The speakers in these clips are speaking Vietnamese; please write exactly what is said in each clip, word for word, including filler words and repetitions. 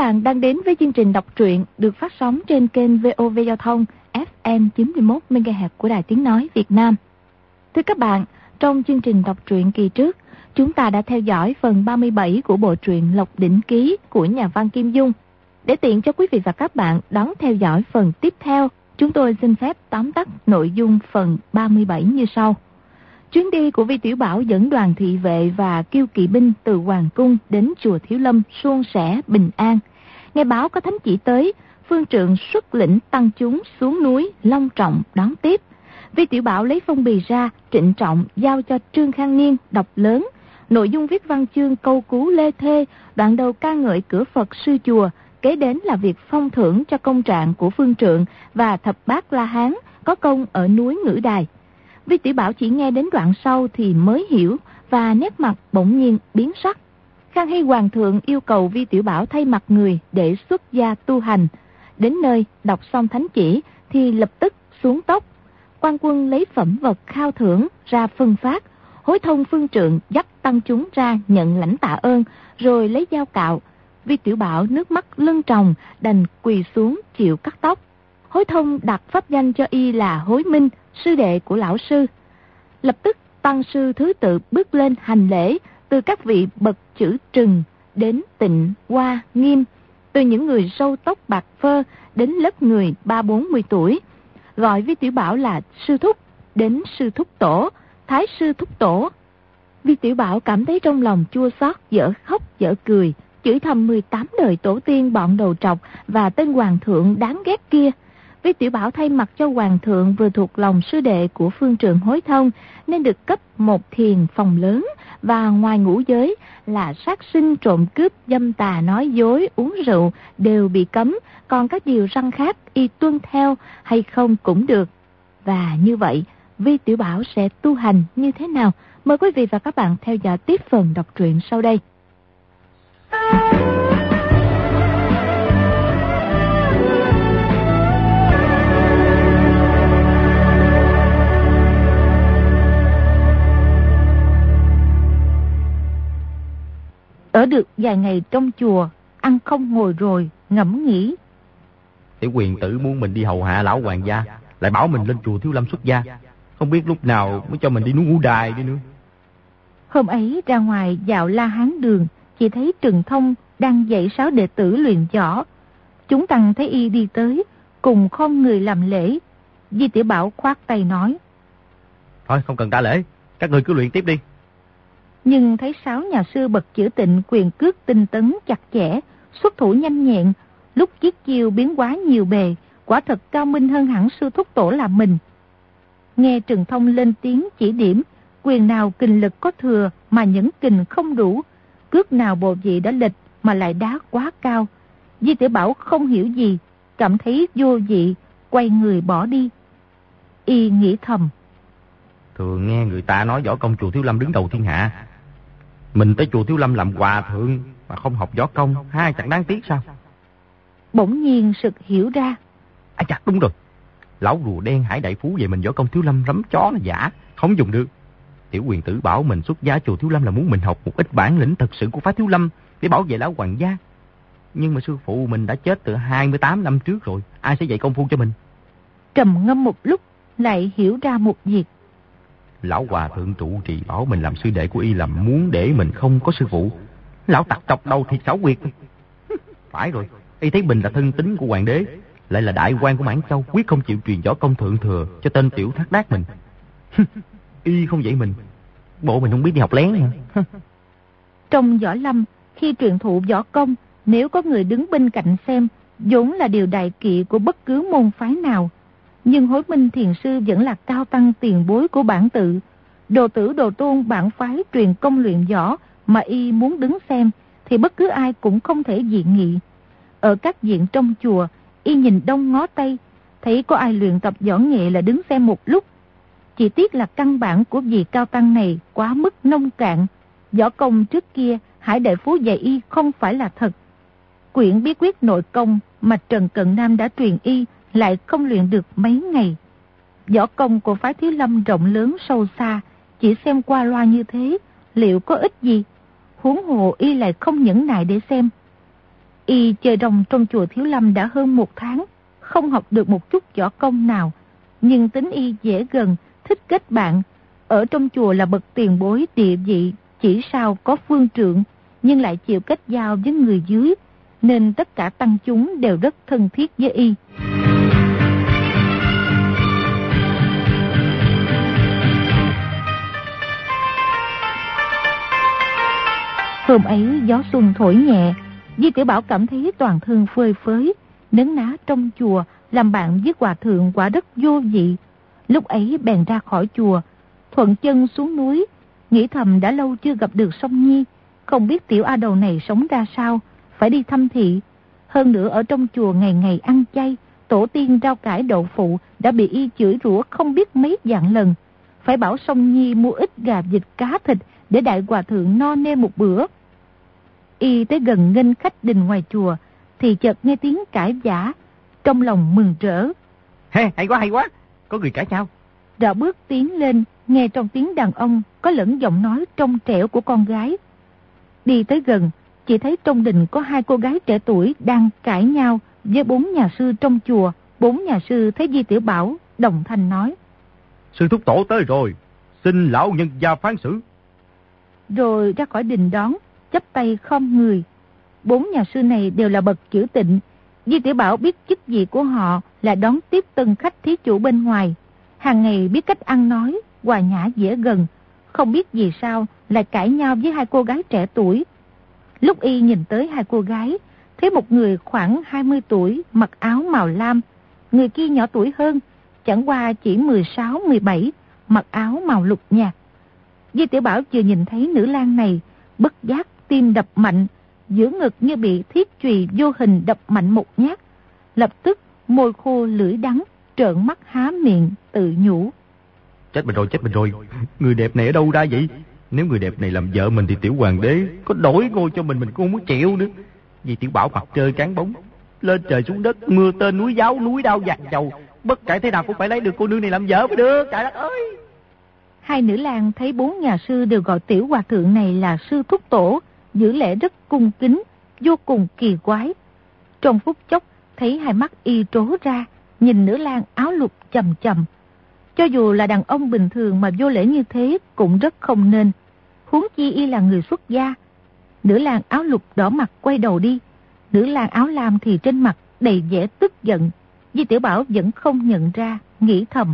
bạn đang đến với chương trình đọc truyện được phát sóng trên kênh vê o vê Giao thông ép em chín mươi mốt mê ga héc của Đài Tiếng Nói Việt Nam. Thưa các bạn, trong chương trình đọc truyện kỳ trước, chúng ta đã theo dõi phần ba mươi bảy của bộ truyện Lộc Đỉnh Ký của nhà văn Kim Dung. Để tiện cho quý vị và các bạn đón theo dõi phần tiếp theo, chúng tôi xin phép tóm tắt nội dung phần ba mươi bảy như sau. Chuyến đi của Vi Tiểu Bảo dẫn đoàn thị vệ và kiêu kỵ binh từ Hoàng Cung đến chùa Thiếu Lâm suôn sẻ bình an. Nghe báo có thánh chỉ tới, Phương Trượng xuất lĩnh tăng chúng xuống núi long trọng đón tiếp. Vi Tiểu Bảo lấy phong bì ra, trịnh trọng giao cho Trương Khang Niên đọc lớn. Nội dung viết văn chương câu cú lê thê, đoạn đầu ca ngợi cửa Phật sư chùa, kế đến là việc phong thưởng cho công trạng của Phương Trượng và thập bát La Hán có công ở núi Ngữ Đài. Vi Tiểu Bảo chỉ nghe đến đoạn sau thì mới hiểu và nét mặt bỗng nhiên biến sắc. Khang Hy Hoàng thượng yêu cầu Vi Tiểu Bảo thay mặt người để xuất gia tu hành. Đến nơi đọc xong thánh chỉ thì lập tức xuống tốc. Quan quân lấy phẩm vật khao thưởng ra phân phát, hối thông Phương Trượng dắt tăng chúng ra nhận lãnh tạ ơn, rồi lấy dao cạo. Vi Tiểu Bảo nước mắt lưng tròng đành quỳ xuống chịu cắt tóc. Hối thông đặt pháp danh cho y là Hối Minh, sư đệ của lão sư. Lập tức tăng sư thứ tự bước lên hành lễ, từ các vị bậc chữ Trừng đến Tịnh, Hoa, Nghiêm, từ những người râu tóc bạc phơ đến lớp người ba bốn mươi tuổi, gọi Vi Tiểu Bảo là sư thúc, đến sư thúc tổ, thái sư thúc tổ. Vi Tiểu Bảo cảm thấy trong lòng chua xót, dở khóc dở cười, chửi thầm mười tám đời tổ tiên bọn đầu trọc và tên hoàng thượng đáng ghét kia. Vi Tiểu Bảo thay mặt cho hoàng thượng vừa thuộc lòng sư đệ của Phương Trượng hối thông, nên được cấp một thiền phòng lớn, và ngoài ngũ giới là sát sinh, trộm cướp, dâm tà, nói dối, uống rượu đều bị cấm, còn các điều răn khác y tuân theo hay không cũng được. Và như vậy, Vi Tiểu Bảo sẽ tu hành như thế nào? Mời quý vị và các bạn theo dõi tiếp phần đọc truyện sau đây. Ở được vài ngày trong chùa, ăn không ngồi rồi, ngẫm nghĩ. Tiểu Quyền tử muốn mình đi hầu hạ lão hoàng gia, lại bảo mình lên chùa Thiếu Lâm xuất gia. Không biết lúc nào mới cho mình đi núi Ngũ Đài đi nữa. Hôm ấy ra ngoài dạo La Hán đường, chỉ thấy Trừng Thông đang dạy sáu đệ tử luyện võ. Chúng tăng thấy y đi tới, cùng khom người làm lễ. Vi Tiểu Bảo khoát tay nói: Thôi không cần đa lễ, các người cứ luyện tiếp đi. Nhưng thấy sáu nhà sư bậc chữ Tịnh quyền cước tinh tấn chặt chẽ, xuất thủ nhanh nhẹn, lúc giết chiêu biến hóa nhiều bề, quả thật cao minh hơn hẳn sư thúc tổ là mình. Nghe Trừng Thông lên tiếng chỉ điểm, quyền nào kình lực có thừa mà những kình không đủ, cước nào bộ vị đã lệch mà lại đá quá cao. Vi Tiểu Bảo không hiểu gì, cảm thấy vô vị, quay người bỏ đi. Y nghĩ thầm: Thường nghe người ta nói võ công chùa Thiếu Lâm đứng đầu thiên hạ, mình tới chùa Thiếu Lâm làm hòa thượng mà không học võ công, hai chẳng đáng tiếc sao? Bỗng nhiên sực hiểu ra. À chặt, đúng rồi, lão rùa đen Hải Đại Phú về mình võ công Thiếu Lâm rắm chó là giả, không dùng được. Tiểu Quyền tử bảo mình xuất gia chùa Thiếu Lâm là muốn mình học một ít bản lĩnh thật sự của phái Thiếu Lâm để bảo vệ lão hoàng gia. Nhưng mà sư phụ mình đã chết từ hai mươi tám năm trước rồi, ai sẽ dạy công phu cho mình? Trầm ngâm một lúc, lại hiểu ra một việc. Lão hòa thượng trụ trì bảo mình làm sư đệ của y là muốn để mình không có sư phụ. Lão tặc trọc đầu thiệt xảo quyệt. Phải rồi, y thấy mình là thân tín của hoàng đế, lại là đại quan của Mãn Châu, quyết không chịu truyền võ công thượng thừa cho tên tiểu thác đác mình. Y không dạy mình, bộ mình không biết đi học lén hả? Trong võ lâm, khi truyền thụ võ công, nếu có người đứng bên cạnh xem, vốn là điều đại kỵ của bất cứ môn phái nào. Nhưng Hối Minh thiền sư vẫn là cao tăng tiền bối của bản tự, đồ tử đồ tôn bản phái truyền công luyện võ, mà y muốn đứng xem thì bất cứ ai cũng không thể dị nghị. Ở các viện trong chùa, y nhìn đông ngó tây, thấy có ai luyện tập võ nghệ là đứng xem một lúc. Chỉ tiếc là căn bản của vị cao tăng này quá mức nông cạn. Võ công trước kia Hải Đại Phú dạy y không phải là thật. Quyển bí quyết nội công mà Trần Cận Nam đã truyền y lại không luyện được mấy ngày. Võ công của phái Thiếu Lâm rộng lớn sâu xa, chỉ xem qua loa như thế, liệu có ích gì? Huống hồ y lại không nhẫn nại để xem. Y chơi rồng trong chùa Thiếu Lâm đã hơn một tháng, không học được một chút võ công nào, nhưng tính Y dễ gần, thích kết bạn. Ở trong chùa là bậc tiền bối địa vị, chỉ sao có phương trượng, nhưng lại chịu kết giao với người dưới, nên tất cả tăng chúng đều rất thân thiết với Y. Hôm ấy gió xuân thổi nhẹ, Di Tiểu Bảo cảm thấy toàn thân phơi phới, nấn ná trong chùa làm bạn với hòa thượng quả rất vô vị. Lúc ấy bèn ra khỏi chùa, thuận chân xuống núi, nghĩ thầm đã lâu chưa gặp được Song Nhi, không biết tiểu a đầu này sống ra sao, phải đi thăm thị. Hơn nữa ở trong chùa ngày ngày ăn chay, tổ tiên rau cải đậu phụ đã bị Y chửi rủa không biết mấy vạn lần, phải bảo Song Nhi mua ít gà vịt cá thịt để đại hòa thượng no nê một bữa. Y tới gần nghênh khách đình ngoài chùa thì chợt nghe tiếng cãi vã, trong lòng mừng rỡ. Hey, hay quá hay quá, có người cãi nhau. Rảo bước tiến lên, nghe trong tiếng đàn ông có lẫn giọng nói trong trẻo của con gái. Đi tới gần, chỉ thấy trong đình có hai cô gái trẻ tuổi đang cãi nhau với bốn nhà sư trong chùa. Bốn nhà sư thấy Di Tiểu Bảo, đồng thanh nói: Sư thúc tổ tới rồi, xin lão nhân gia phán xử. Rồi ra khỏi đình đón, chắp tay khom người. Bốn nhà sư này đều là bậc chữ tịnh. Di Tiểu Bảo biết chức vị của họ là đón tiếp tân khách thí chủ bên ngoài, hàng ngày biết cách ăn nói, hòa nhã dễ gần, không biết vì sao lại cãi nhau với hai cô gái trẻ tuổi. Lúc Y nhìn tới hai cô gái, thấy một người khoảng hai mươi tuổi, mặc áo màu lam, người kia nhỏ tuổi hơn, chẳng qua chỉ mười sáu mười bảy, mặc áo màu lục nhạt. Di Tiểu Bảo vừa nhìn thấy nữ lang này, bất giác tim đập mạnh, giữa ngực như bị thiết chùy vô hình đập mạnh một nhát, lập tức môi khô lưỡi đắng, trợn mắt há miệng tự nhủ: Chết mình rồi, chết mình rồi, người đẹp này ở đâu ra vậy? Nếu người đẹp này làm vợ mình thì tiểu hoàng đế có đổi ngôi cho mình mình cũng không muốn chịu nữa. Vì Tiểu Bảo mặt trời cán bóng, lên trời xuống đất, mưa tên núi giáo, núi đao dạt dầu, bất kể thế nào cũng phải lấy được cô nương này làm vợ mới được. Trời đất ơi! Hai nữ lang thấy bốn nhà sư đều gọi tiểu hòa thượng này là sư thúc tổ, giữ lễ rất cung kính, vô cùng kỳ quái. Trong phút chốc thấy hai mắt Y trố ra, nhìn nữ lang áo lục chầm chầm. Cho dù là đàn ông bình thường mà vô lễ như thế cũng rất không nên, huống chi Y là người xuất gia. Nữ lang áo lục đỏ mặt quay đầu đi, nữ lang áo lam thì trên mặt đầy vẻ tức giận. Di Tiểu Bảo vẫn không nhận ra, nghĩ thầm: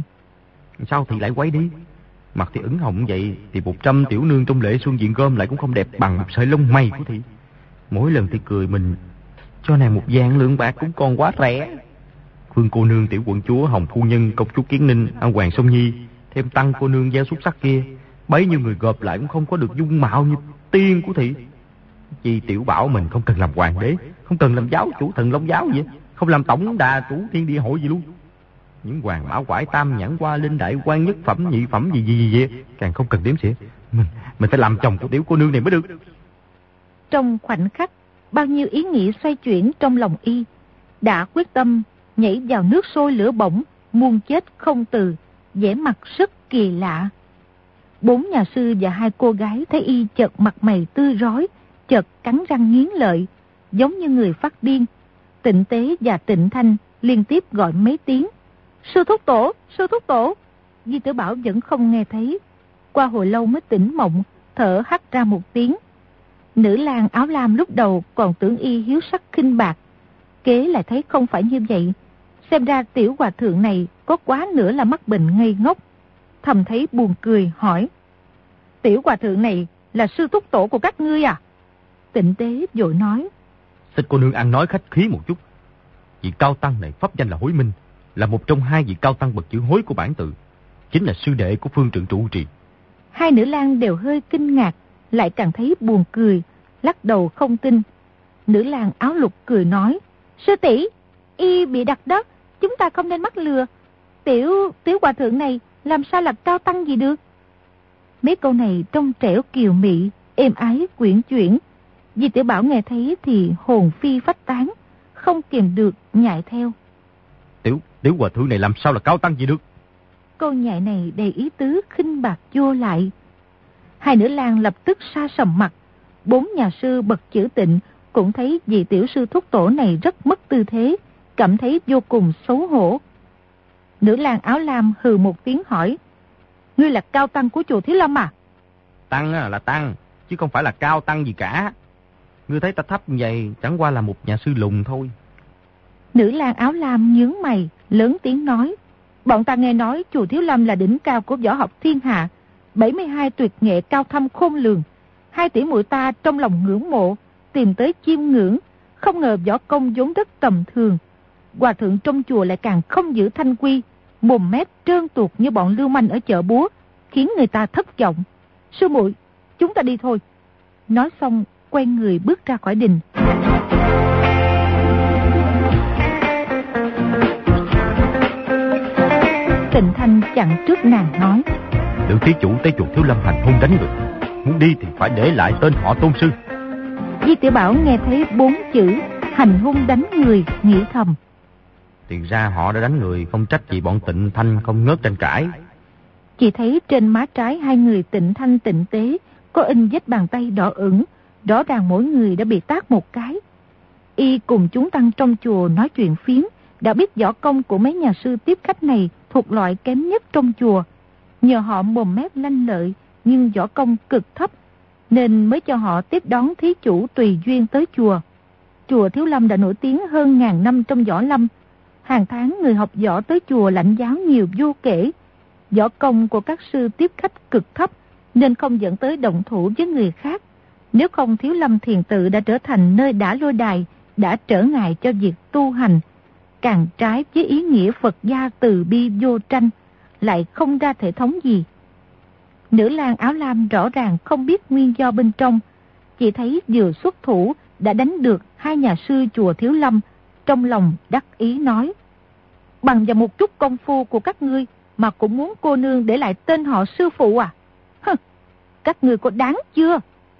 Sao thì lại quay đi? Mặt thì ửng hồng vậy thì một trăm tiểu nương trong lễ xuân diện gom lại cũng không đẹp bằng một sợi lông mày của thị. Mỗi lần thì cười mình cho nàng một vạn lượng bạc cũng còn quá rẻ. Phương cô nương, tiểu quận chúa, hồng phu nhân, công chúa Kiến Ninh, an hoàng Song Nhi, thêm tăng cô nương gieo xuất sắc kia, bấy nhiêu người gộp lại cũng không có được dung mạo như tiên của thị. Vì Tiểu Bảo mình không cần làm hoàng đế, không cần làm giáo chủ thần Long giáo gì, không làm tổng đà chủ thiên địa hội gì luôn. Những hoàng mã quải tam nhãn qua linh đại quan nhất phẩm nhị phẩm gì gì gì gì càng không cần đếm xỉa. Mình mình phải làm chồng của tiểu cô nương này mới được. Trong khoảnh khắc, bao nhiêu ý nghĩ xoay chuyển trong lòng Y, đã quyết tâm nhảy vào nước sôi lửa bỏng, muôn chết không từ, vẻ mặt rất kỳ lạ. Bốn nhà sư và hai cô gái thấy Y chợt mặt mày tươi rói, chợt cắn răng nghiến lợi, giống như người phát điên. Tịnh Tế và Tịnh Thanh liên tiếp gọi mấy tiếng: Sư thúc tổ, sư thúc tổ. Di Tiểu Bảo vẫn không nghe thấy. Qua hồi lâu mới tỉnh mộng, thở hắt ra một tiếng. Nữ lang áo lam lúc đầu còn tưởng Y hiếu sắc khinh bạc, kế lại thấy không phải như vậy. Xem ra tiểu hòa thượng này có quá nữa là mắc bệnh ngây ngốc. Thầm thấy buồn cười hỏi: Tiểu hòa thượng này là sư thúc tổ của các ngươi à? Tịnh Tế vội nói: Xin cô nương ăn nói khách khí một chút. Vị cao tăng này pháp danh là Hối Minh, là một trong hai vị cao tăng bậc chữ Hối của bản tự, chính là sư đệ của phương trượng trụ trì. Hai nữ lang đều hơi kinh ngạc, lại càng thấy buồn cười, lắc đầu không tin. Nữ lang áo lục cười nói: Sư tỷ, Y bị đặt đó, chúng ta không nên mắc lừa. Tiểu tiểu hòa thượng này làm sao là cao tăng gì được? Mấy câu này trong trẻo kiều mị, êm ái quyển chuyển. Di Tiểu Bảo nghe thấy thì hồn phi phách tán, không kìm được nhại theo: Tiểu tiểu hòa thượng này làm sao là cao tăng gì được? Câu nhại này đầy ý tứ khinh bạc vô lại. Hai nữ lang lập tức sa sầm mặt. Bốn nhà sư bậc chữ tịnh cũng thấy vị tiểu sư thúc tổ này rất mất tư thế, cảm thấy vô cùng xấu hổ. Nữ lang áo lam hừ một tiếng hỏi, ngươi là cao tăng của chùa Thiếu Lâm à? Tăng là tăng, chứ không phải là cao tăng gì cả. Ngươi thấy ta thấp như vậy chẳng qua là một nhà sư lùn thôi. Nữ lang áo lam nhướng mày, lớn tiếng nói, bọn ta nghe nói chùa Thiếu Lâm là đỉnh cao của võ học thiên hạ, bảy mươi hai tuyệt nghệ cao thâm khôn lường. Hai tỷ muội ta trong lòng ngưỡng mộ, tìm tới chiêm ngưỡng, không ngờ võ công vốn rất tầm thường. Hòa thượng trong chùa lại càng không giữ thanh quy, mồm mép trơn tuột như bọn lưu manh ở chợ búa, khiến người ta thất vọng. Sư muội, chúng ta đi thôi. Nói xong, quay người bước ra khỏi đình. Tịnh Thanh chặn trước nàng nói, Lượng thí chủ tới chùa Thiếu Lâm hành hung đánh người, muốn đi thì phải để lại tên họ Tôn sư. Di Tiểu Bảo nghe thấy bốn chữ hành hung đánh người, nghĩ thầm, Tiền ra họ đã đánh người, không trách gì bọn Tịnh Thanh không ngớt tranh cãi. Chỉ thấy trên má trái hai người Tịnh Thanh Tịnh Tế có in vết bàn tay đỏ ửng, rõ ràng mỗi người đã bị tát một cái. Y cùng chúng tăng trong chùa nói chuyện phiếm, đã biết võ công của mấy nhà sư tiếp khách này thuộc loại kém nhất trong chùa. Nhờ họ mồm mép lanh lợi nhưng võ công cực thấp, nên mới cho họ tiếp đón thí chủ tùy duyên tới chùa. Chùa Thiếu Lâm đã nổi tiếng hơn ngàn năm trong võ lâm. Hàng tháng người học võ tới chùa lãnh giáo nhiều vô kể. Võ công của các sư tiếp khách cực thấp, nên không dẫn tới động thủ với người khác. Nếu không, Thiếu Lâm Thiền Tự đã trở thành nơi đả lôi đài, đã trở ngại cho việc tu hành, càng trái với ý nghĩa Phật gia từ bi vô tranh, lại không ra thể thống gì. Nữ lang áo lam rõ ràng không biết nguyên do bên trong, chỉ thấy vừa xuất thủ đã đánh được hai nhà sư chùa Thiếu Lâm, trong lòng đắc ý nói, bằng vào một chút công phu của các ngươi mà cũng muốn cô nương để lại tên họ sư phụ à? Hừ, các ngươi có đáng chưa?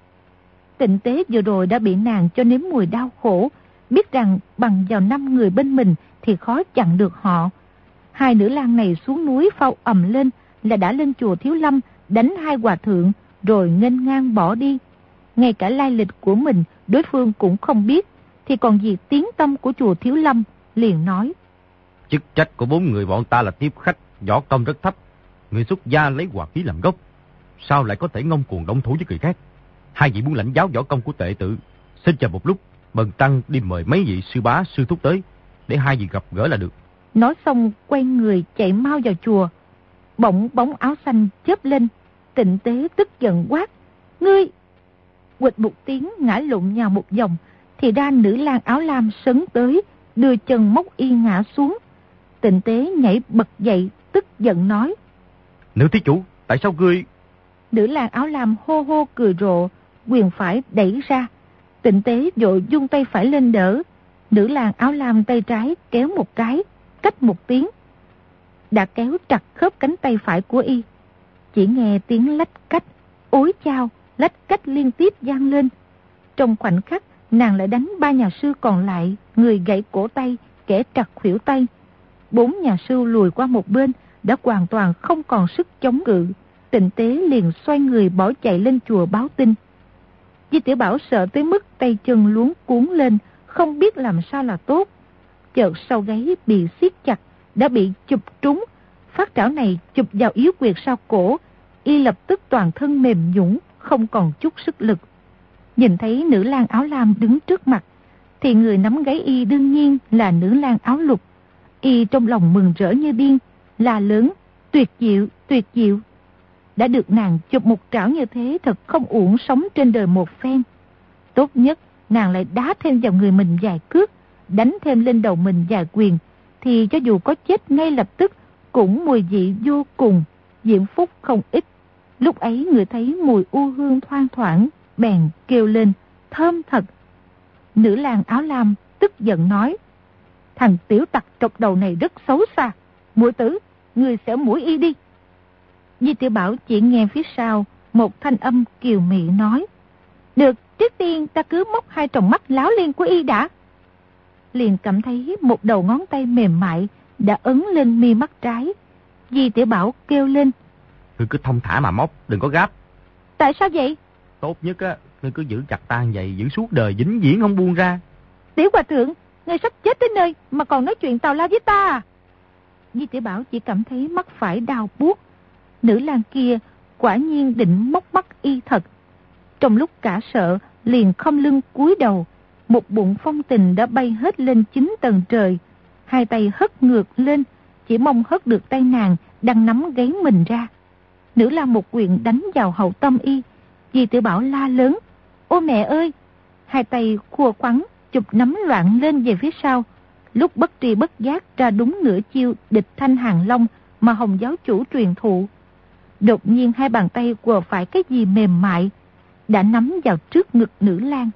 Tịnh Tế vừa rồi đã bị nàng cho nếm mùi đau khổ, biết rằng bằng vào năm người bên mình thì khó chặn được họ. Hai nữ lang này xuống núi phao ầm lên là đã lên chùa Thiếu Lâm đánh hai hòa thượng rồi nghênh ngang bỏ đi. Ngay cả lai lịch của mình đối phương cũng không biết, thì còn gì tiếng tâm của chùa Thiếu Lâm, liền nói, Chức trách của bốn người bọn ta là tiếp khách, võ công rất thấp. Người xuất gia lấy hòa khí làm gốc, sao lại có thể ngông cuồng động thủ với người khác? Hai vị muốn lãnh giáo võ công của tệ tự, xin chờ một lúc, bần tăng đi mời mấy vị sư bá sư thúc tới, để hai vị gặp gỡ là được. Nói xong quay người chạy mau vào chùa. Bỗng bóng áo xanh chớp lên, Tịnh Tế tức giận quát, ngươi! Quịch một tiếng ngã lụng nhào một vòng, thì ra nữ lang áo lam sấn tới, đưa chân móc y ngã xuống. Tịnh Tế nhảy bật dậy, tức giận nói, Nữ thí chủ, tại sao ngươi... Nữ lang áo lam hô hô cười rộ, quyền phải đẩy ra. Tịnh Tế vội dung tay phải lên đỡ. Nữ lang áo lam tay trái kéo một cái, cách một tiếng, đã kéo chặt khớp cánh tay phải của y. Chỉ nghe tiếng lách cách, ối chao, lách cách liên tiếp vang lên. Trong khoảnh khắc, nàng lại đánh ba nhà sư còn lại, người gãy cổ tay, kẻ trật khuỷu tay. Bốn nhà sư lùi qua một bên, đã hoàn toàn không còn sức chống cự. Tịnh Tế liền xoay người bỏ chạy lên chùa báo tin. Di Tiểu Bảo sợ tới mức tay chân luống cuốn lên, không biết làm sao là tốt. Chợt sau gáy bị siết chặt, đã bị chụp trúng. Phát trảo này chụp vào yếu quyệt sau cổ, y lập tức toàn thân mềm nhũn, không còn chút sức lực. Nhìn thấy nữ lang áo lam đứng trước mặt, thì người nắm gáy y đương nhiên là nữ lang áo lục. Y trong lòng mừng rỡ như điên, la lớn, tuyệt diệu, tuyệt diệu. Đã được nàng chụp một trảo như thế, thật không uổng sống trên đời một phen. Tốt nhất nàng lại đá thêm vào người mình vài cước, đánh thêm lên đầu mình vài quyền, thì cho dù có chết ngay lập tức cũng mùi vị vô cùng, diễm phúc không ít. Lúc ấy người thấy mùi u hương thoang thoảng, bèn kêu lên, thơm thật. Nữ lang áo lam tức giận nói, thằng tiểu tặc trọc đầu này rất xấu xa, muội tử, người sẽ mũi y đi. Di Tiểu Bảo chỉ nghe phía sau một thanh âm kiều mị nói, được, trước tiên ta cứ móc hai tròng mắt láo liên của y đã. Liền cảm thấy một đầu ngón tay mềm mại đã ấn lên mi mắt trái. Di Tiểu Bảo kêu lên, Ngươi cứ thông thả mà móc, đừng có gấp. Tại sao vậy? Tốt nhất á, ngươi cứ giữ chặt ta vậy, giữ suốt đời vĩnh viễn không buông ra. Tiểu hòa thượng, ngươi sắp chết tới nơi mà còn nói chuyện tào lao với ta à? Di Tiểu Bảo chỉ cảm thấy mắt phải đau buốt. Nữ lang kia quả nhiên định móc mắt y thật. Trong lúc cả sợ, liền khom lưng cúi đầu, một bụng phong tình đã bay hết lên chín tầng trời, hai tay hất ngược lên, chỉ mong hất được tay nàng đang nắm gáy mình ra. Nữ lang một quyền đánh vào hậu tâm y. Di Tiểu Bảo la lớn: "Ôi mẹ ơi!" Hai tay khua khoắn, chụp nắm loạn lên về phía sau. Lúc bất tri bất giác ra đúng nửa chiêu địch thanh hàng long mà Hồng giáo chủ truyền thụ. Đột nhiên hai bàn tay quờ phải cái gì mềm mại, đã nắm vào trước ngực nữ lang.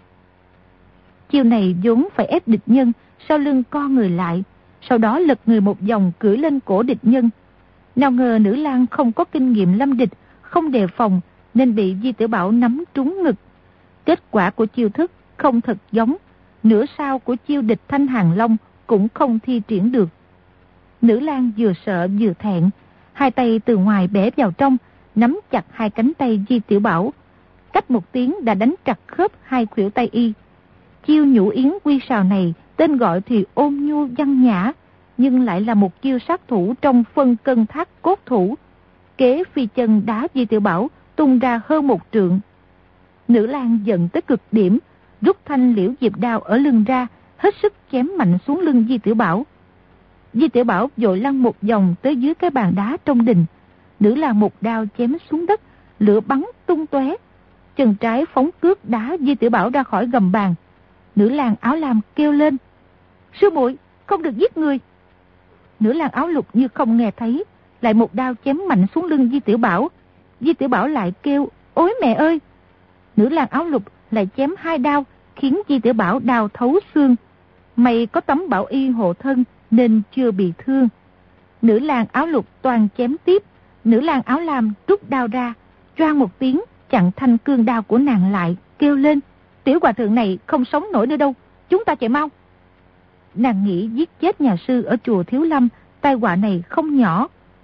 Chiêu này vốn phải ép địch nhân, sau lưng co người lại, sau đó lật người một vòng cưỡi lên cổ địch nhân. Nào ngờ nữ lang không có kinh nghiệm lâm địch, không đề phòng, nên bị Di Tiểu Bảo nắm trúng ngực. Kết quả của chiêu thức không thật giống, nửa sau của chiêu địch thanh hàng long cũng không thi triển được. Nữ lang vừa sợ vừa thẹn, hai tay từ ngoài bẻ vào trong, nắm chặt hai cánh tay Di Tiểu Bảo. Cách một tiếng đã đánh trật khớp hai khuỷu tay y. Chiêu nhũ yến quy sào này tên gọi thì ôn nhu văn nhã, nhưng lại là một chiêu sát thủ trong phân cân thác cốt thủ. Kế phi chân đá Di Tiểu Bảo tung ra hơn một trượng. Nữ lang giận tới cực điểm, rút thanh liễu diệp đao ở lưng ra, hết sức chém mạnh xuống lưng Di Tiểu Bảo. Di Tiểu Bảo vội lăn một vòng tới dưới cái bàn đá trong đình. Nữ lang một đao chém xuống đất, lửa bắn tung tóe. Chân trái phóng cước đá Di Tiểu Bảo ra khỏi gầm bàn. Nữ lang áo lam kêu lên: "Sư muội, không được giết người." Nữ lang áo lục như không nghe thấy, lại một đao chém mạnh xuống lưng Di Tiểu Bảo. Di Tiểu Bảo lại kêu: "Ôi mẹ ơi!" Nữ lang áo lục lại chém hai đao, khiến Di Tiểu Bảo đau thấu xương. May có tấm bảo y hộ thân nên chưa bị thương. Nữ lang áo lục toàn chém tiếp. Nữ lang áo lam rút đao ra, choang một tiếng chặn thanh cương đao của nàng lại, kêu lên: "Tiểu hòa thượng này không sống nổi nữa đâu, chúng ta chạy mau." Nàng nghĩ giết chết nhà sư ở chùa Thiếu Lâm, tai họa này không nhỏ.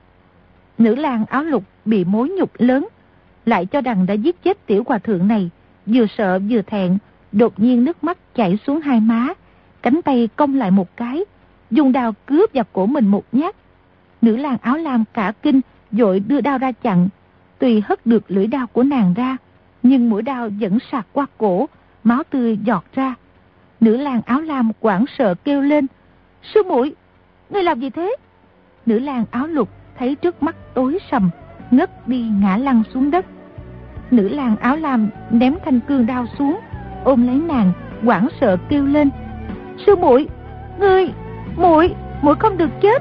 Nữ lang áo lục bị mối nhục lớn, lại cho rằng đã giết chết tiểu hòa thượng này, vừa sợ vừa thẹn, đột nhiên nước mắt chảy xuống hai má, cánh tay cong lại một cái, dùng đao cướp vào cổ mình một nhát. Nữ lang áo lam cả kinh, vội đưa đao ra chặn. Tuy hất được lưỡi đao của nàng ra, nhưng mũi đao vẫn sạc qua cổ, máu tươi giọt ra. Nữ lang áo lam hoảng sợ kêu lên: "Sư muội, ngươi làm gì thế?" Nữ lang áo lục thấy trước mắt tối sầm, ngất đi ngã lăn xuống đất. Nữ lang áo lam ném thanh cương đao xuống, ôm lấy nàng, hoảng sợ kêu lên: "Sư muội, ngươi, muội, muội không được chết."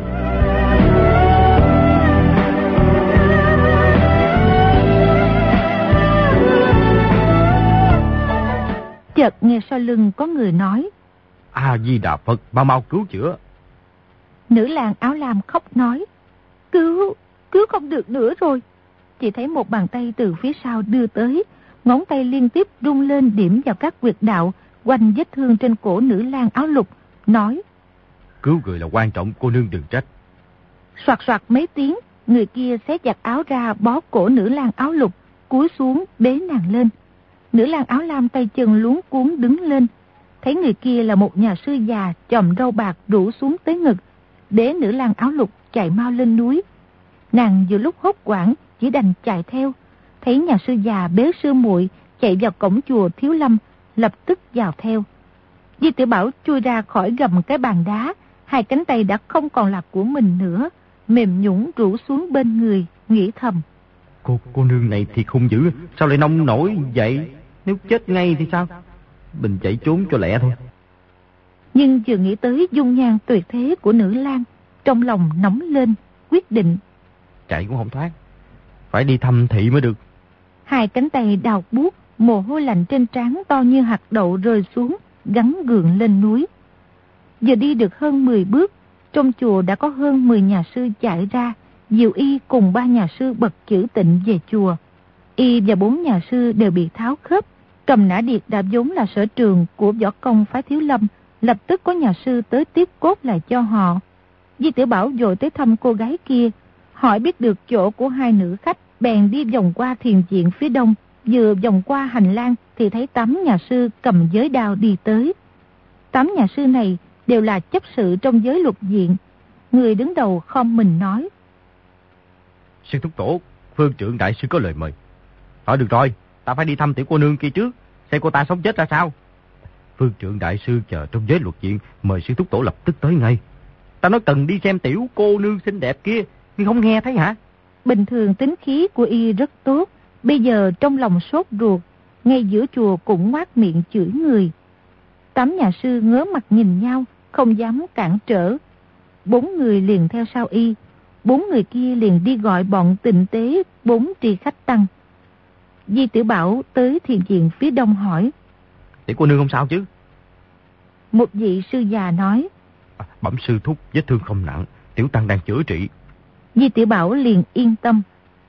Chợt nghe sau lưng có người nói: "A Di Đà Phật, mau mau cứu chữa." Nữ lang áo lam khóc nói: Cứu, cứu không được nữa rồi." Chỉ thấy một bàn tay từ phía sau đưa tới, ngón tay liên tiếp rung lên điểm vào các huyệt đạo quanh vết thương trên cổ nữ lang áo lục, nói: "Cứu người là quan trọng, cô nương đừng trách." Soạt soạt mấy tiếng, người kia xé giặt áo ra bó cổ nữ lang áo lục, cúi xuống bế nàng lên. Nữ lang áo lam tay chân luống cuống đứng lên, thấy người kia là một nhà sư già chòm râu bạc rủ xuống tới ngực, bế nữ lang áo lục chạy mau lên núi. Nàng vừa lúc hốt hoảng chỉ đành chạy theo, thấy nhà sư già bế sư muội chạy vào cổng chùa Thiếu Lâm, lập tức vào theo. Di Tiểu Bảo chui ra khỏi gầm cái bàn đá, hai cánh tay đã không còn là của mình nữa, mềm nhũn rủ xuống bên người, nghĩ thầm: Cô cô nương này thì không dữ, sao lại nông nổi vậy? Nếu chết ngay thì sao? Mình chạy trốn cho lẹ thôi. Nhưng vừa nghĩ tới dung nhan tuyệt thế của nữ lang, trong lòng nóng lên, quyết định chạy cũng không thoát, phải đi thăm thị mới được. Hai cánh tay đào buốt, mồ hôi lạnh trên trán to như hạt đậu rơi xuống, gắn gượng lên núi. Giờ đi được hơn mười bước, trong chùa đã có hơn mười nhà sư chạy ra, Diệu Y cùng ba nhà sư bậc chữ tịnh về chùa. Y và bốn nhà sư đều bị tháo khớp, cầm nã điệt đã vốn là sở trường của võ công phái Thiếu Lâm, lập tức có nhà sư tới tiếp cốt lại cho họ. Di Tiểu Bảo vội tới thăm cô gái kia, hỏi biết được chỗ của hai nữ khách, bèn đi vòng qua thiền viện phía đông, Vừa vòng qua hành lang thì thấy tám nhà sư cầm giới đao đi tới. Tám nhà sư này đều là chấp sự trong giới luật viện. Người đứng đầu khom mình nói: Sư thúc tổ, phương trưởng đại sư có lời mời. Thôi được rồi, ta phải đi thăm tiểu cô nương kia trước, xem cô ta sống chết ra sao. Phương trưởng đại sư chờ trong giới luật viện, mời sư thúc tổ lập tức tới ngay. Ta nói cần đi xem tiểu cô nương xinh đẹp kia, nhưng không nghe thấy hả? Bình thường tính khí của y rất tốt, bây giờ trong lòng sốt ruột, ngay giữa chùa cũng ngoác miệng chửi người. Tám nhà sư ngớ mặt nhìn nhau, không dám cản trở. Bốn người liền theo sau y, bốn người kia liền đi gọi bọn tịnh tế bốn tri khách tăng. Di Tiểu Bảo tới thiền viện phía đông hỏi: Tiểu cô nương không sao chứ? Một vị sư già nói: à, Bẩm sư thúc, vết thương không nặng, tiểu tăng đang chữa trị. Di Tiểu Bảo liền yên tâm.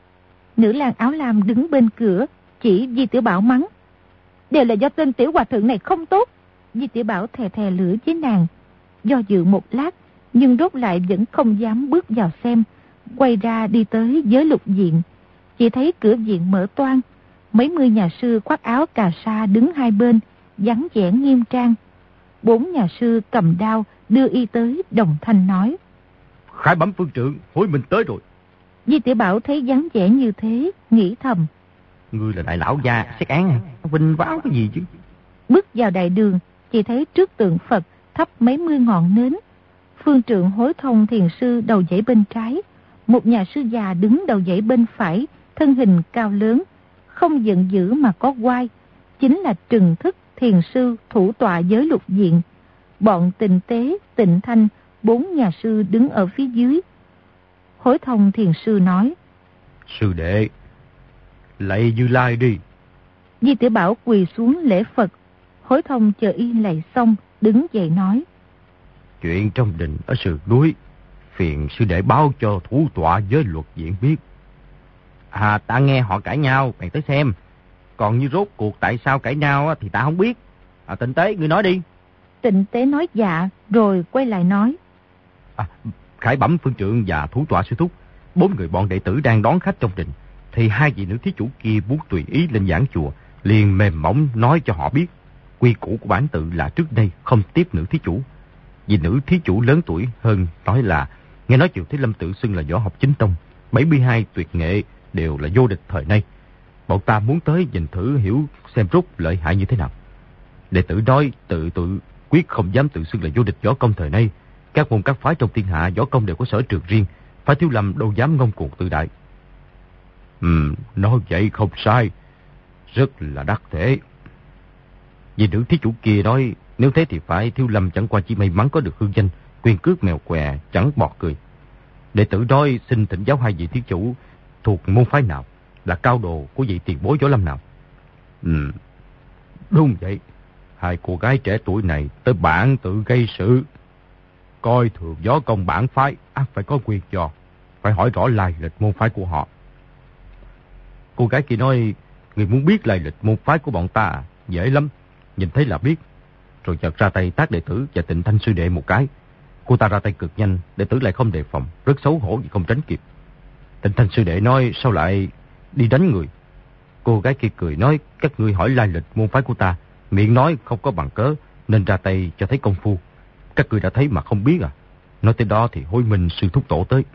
Nữ lang áo lam đứng bên cửa, chỉ Di Tiểu Bảo mắng: Đều là do tên tiểu hòa thượng này không tốt. Di Tiểu Bảo thè thè lửa với nàng, do dự một lát, nhưng rốt lại vẫn không dám bước vào xem, quay ra đi tới giới lục viện. Chỉ thấy cửa viện mở toang, mấy mươi nhà sư khoác áo cà sa đứng hai bên, vắng vẻ nghiêm trang. Bốn nhà sư cầm đao đưa y tới, đồng thanh nói: Khải bẩm phương trưởng, hối mình tới rồi. Di Tiểu Bảo thấy dáng vẻ như thế, nghĩ thầm: Ngươi là đại lão gia xét án à? Vinh váo cái gì chứ? Bước vào đại đường, chỉ thấy trước tượng Phật thắp mấy mươi ngọn nến. Phương trượng Hối Thông thiền sư đầu dãy bên trái, một nhà sư già đứng đầu dãy bên phải, thân hình cao lớn, không giận dữ mà có oai, chính là Trừng Thức thiền sư thủ tọa giới lục viện. Bọn Tịnh Tế, Tịnh Thanh, bốn nhà sư đứng ở phía dưới. Hối Thông thiền sư nói: Sư đệ, lạy Như Lai đi. Di Tiểu Bảo quỳ xuống lễ Phật. Hối Thông chờ y lạy xong, đứng dậy nói: Chuyện trong đình ở sườn núi, phiền sư đệ báo cho thủ tọa giới luật viện biết. À, ta nghe họ cãi nhau, bèn tới xem. Còn như rốt cuộc tại sao cãi nhau thì ta không biết. À, Tịnh Tế, ngươi nói đi. Tịnh Tế nói dạ, rồi quay lại nói: À, Khải bẩm phương trượng và thủ tọa sư thúc, bốn người bọn đệ tử đang đón khách trong đình, thì hai vị nữ thí chủ kia muốn tùy ý lên giảng chùa, liền mềm mỏng nói cho họ biết quy củ của bản tự là trước đây không tiếp nữ thí chủ. Vì nữ thí chủ lớn tuổi hơn nói là nghe nói Triệu Thế Lâm tự xưng là võ học chính tông, bảy mươi hai tuyệt nghệ đều là vô địch thời nay. Bọn ta muốn tới nhìn thử hiểu xem rốt lợi hại như thế nào. Đệ tử nói tự tự quyết không dám tự xưng là vô địch võ công thời nay. Các môn các phái trong thiên hạ võ công đều có sở trường riêng, phải Thiếu Lâm đâu dám ngông cuồng tự đại. Ừ, nói vậy không sai, rất là đắc thể. Vì nữ thí chủ kia nói nếu thế thì phải Thiếu Lâm chẳng qua chỉ may mắn có được hương danh, quyền cước mèo què chẳng bọt cười. Đệ tử nói xin thỉnh giáo hai vị thí chủ thuộc môn phái nào, là cao đồ của vị tiền bối võ lâm nào. Ừ, đúng vậy. Hai cô gái trẻ tuổi này tới bản tự gây sự, coi thường võ công bản phái, ắt phải có quyền do, phải hỏi rõ lai lịch môn phái của họ. Cô gái kia nói, người muốn biết lai lịch môn phái của bọn ta dễ lắm, nhìn thấy là biết. Rồi chợt ra tay tát đệ tử và Tịnh Thanh sư đệ một cái. Cô ta ra tay cực nhanh, đệ tử lại không đề phòng, rất xấu hổ vì không tránh kịp. Tịnh Thanh sư đệ nói sao lại đi đánh người. Cô gái kia cười nói, các ngươi hỏi lai lịch môn phái của ta, miệng nói không có bằng cớ nên ra tay cho thấy công phu. Các ngươi đã thấy mà không biết à? Nói tới đó thì hối minh sư thúc tổ tới.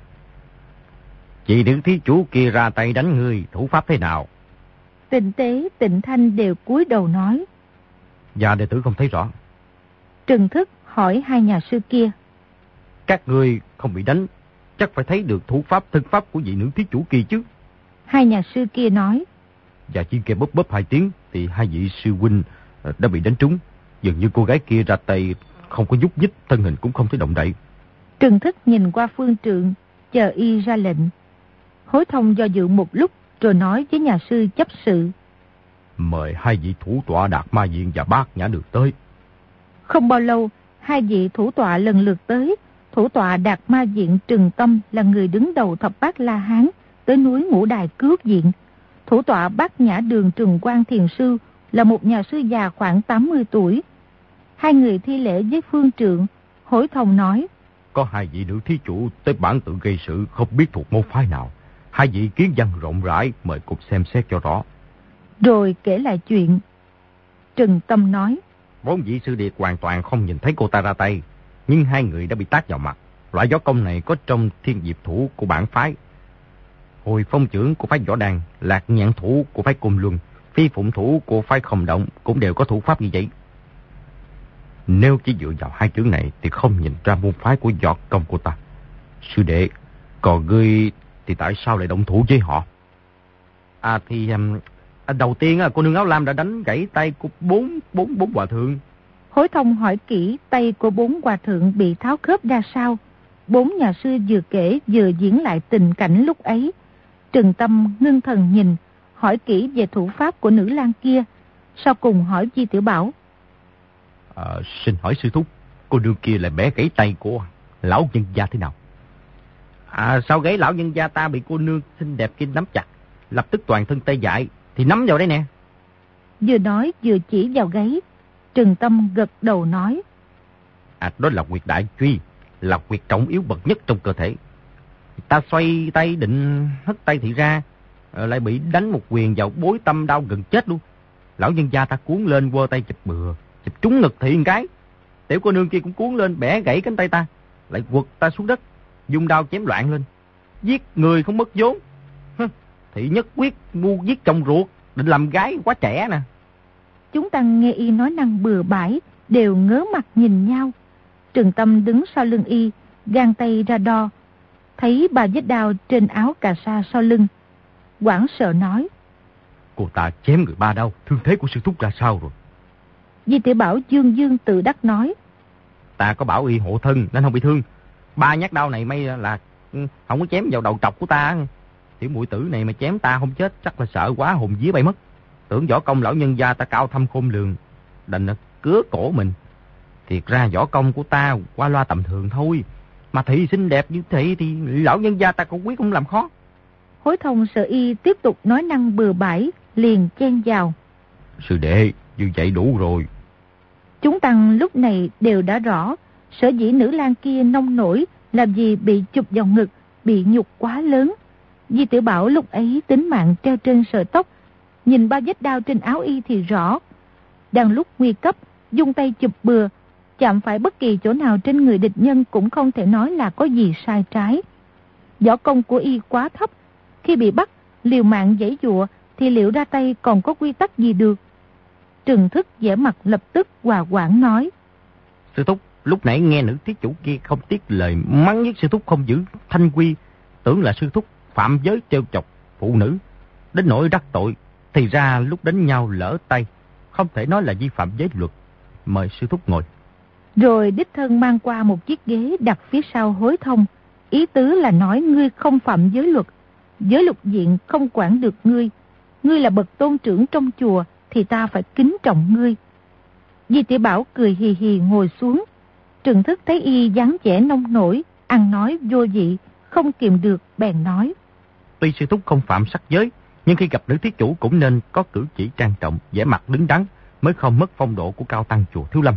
Chị nữ thí chủ kia ra tay đánh ngươi, thủ pháp thế nào? Tịnh Tế, Tịnh Thanh đều cúi đầu nói. Dạ đệ tử không thấy rõ. Trừng Thức hỏi hai nhà sư kia. Các ngươi không bị đánh, chắc phải thấy được thủ pháp thân pháp của vị nữ thí chủ kia chứ. Hai nhà sư kia nói. Và chỉ kêu bóp bóp hai tiếng thì hai vị sư huynh đã bị đánh trúng. Dường như cô gái kia ra tay không có nhúc nhích, thân hình cũng không thể động đậy. Trừng Thức nhìn qua phương trượng, chờ y ra lệnh. Hối Thông do dự một lúc rồi nói với nhà sư chấp sự. Mời hai vị thủ tọa Đạt Ma Viện và Bát Nhã Được tới. Không bao lâu, hai vị thủ tọa lần lượt tới. Thủ tọa Đạt Ma Viện Trừng Tâm là người đứng đầu thập bát La Hán, tới núi Ngũ Đài cứu viện. Thủ tọa Bát Nhã Đường Trừng Quang Thiền Sư là một nhà sư già khoảng tám mươi tuổi. Hai người thi lễ với phương trượng. Hối Thông nói. Có hai vị nữ thí chủ tới bản tự gây sự, không biết thuộc môn phái nào. Hai vị kiến văn rộng rãi, mời cục xem xét cho rõ. rồi kể lại chuyện. Trừng Tâm nói, bốn vị sư điệt hoàn toàn không nhìn thấy cô ta ra tay, nhưng hai người đã bị tát vào mặt. Loại võ công này có trong thiên diệp thủ của bản phái, hồi phong trưởng của phái võ đàn, lạc nhạn thủ của phái côn luân, phi phụng thủ của phái không động cũng đều có thủ pháp như vậy. Nếu chỉ dựa vào hai chữ này thì không nhìn ra môn phái của võ công của ta. Sư đệ, còn ngươi thì tại sao lại động thủ với họ? À thì um, đầu tiên cô nương áo lam đã đánh gãy tay của bốn bốn bốn hòa thượng. Hối Thông hỏi kỹ tay của bốn hòa thượng bị tháo khớp ra sao. Bốn nhà sư vừa kể vừa diễn lại tình cảnh lúc ấy. Trừng Tâm ngưng thần nhìn, hỏi kỹ về thủ pháp của nữ lang kia. Sau cùng hỏi Di Tiểu Bảo, à, xin hỏi sư thúc, cô nương kia lại bẻ gãy tay của lão nhân gia thế nào? À, sao gãy lão nhân gia ta bị cô nương xinh đẹp kia nắm chặt, lập tức toàn thân tê dại, thì nắm vào đây nè. Vừa nói vừa chỉ vào gáy. Trừng Tâm gật đầu nói, à, đó là huyệt đại truy, là huyệt trọng yếu bậc nhất trong cơ thể. Ta xoay tay định hất tay thì ra, lại bị đánh một quyền vào bối tâm, đau gần chết luôn. Lão nhân gia ta cuốn lên quơ tay chụp bừa, chụp trúng ngực thị một cái. Tiểu cô nương kia cũng cuốn lên bẻ gãy cánh tay ta, lại quật ta xuống đất, dùng đao chém loạn lên. Giết người không mất vốn. Thị nhất quyết mua giết chồng ruột, định làm gái quá trẻ nè. Chúng tăng nghe y nói năng bừa bãi, đều ngớ mặt nhìn nhau. Trừng Tâm đứng sau lưng y, gang tay ra đo, thấy ba vết đao trên áo cà sa sau lưng. Hoảng sợ nói, cô ta chém người ba đau, thương thế của sư thúc ra sao rồi? Di Tiểu Bảo dương dương tự đắc nói, ta có bảo y hộ thân nên không bị thương. Ba nhát đau này may là không có chém vào đầu trọc của ta. Tiểu muội tử này mà chém ta không chết chắc là sợ quá hồn vía bay mất. Tưởng võ công lão nhân gia ta cao thâm khôn lường, đành cứa cổ mình. Thiệt ra võ công của ta qua loa tầm thường thôi, mà thị xinh đẹp như thị thì lão nhân gia ta cũng quyết không làm khó. Hối Thông sợ y tiếp tục nói năng bừa bãi, liền chen vào, sư đệ, như vậy đủ rồi. Chúng tăng lúc này đều đã rõ, sở dĩ nữ lang kia nông nổi làm gì bị chụp vào ngực, bị nhục quá lớn. Di Tiểu Bảo lúc ấy tính mạng treo trên sợi tóc, nhìn ba vết đao trên áo y thì rõ. Đang lúc nguy cấp, dùng tay chụp bừa, chạm phải bất kỳ chỗ nào trên người địch nhân cũng không thể nói là có gì sai trái. Võ công của y quá thấp, khi bị bắt, liều mạng giãy giụa thì liệu ra tay còn có quy tắc gì được. Trừng Thức vẻ mặt lập tức hòa quảng nói, sư thúc, lúc nãy nghe nữ thí chủ kia không tiếc lời mắng nhất sư thúc không giữ thanh quy, tưởng là sư thúc phạm giới trêu chọc phụ nữ, đến nỗi đắc tội. Thì ra lúc đánh nhau lỡ tay, không thể nói là vi phạm giới luật. Mời sư thúc ngồi. Rồi đích thân mang qua một chiếc ghế đặt phía sau Hối Thông, ý tứ là nói ngươi không phạm giới luật, giới lục diện không quản được ngươi. Ngươi là bậc tôn trưởng trong chùa thì ta phải kính trọng ngươi. Di Tiểu Bảo cười hì hì ngồi xuống. Trừng Thức thấy y dáng vẻ nông nổi, ăn nói vô vị, không kìm được bèn nói, tuy sư thúc không phạm sắc giới, nhưng khi gặp nữ thí chủ cũng nên có cử chỉ trang trọng, vẻ mặt đứng đắn, mới không mất phong độ của cao tăng chùa Thiếu Lâm.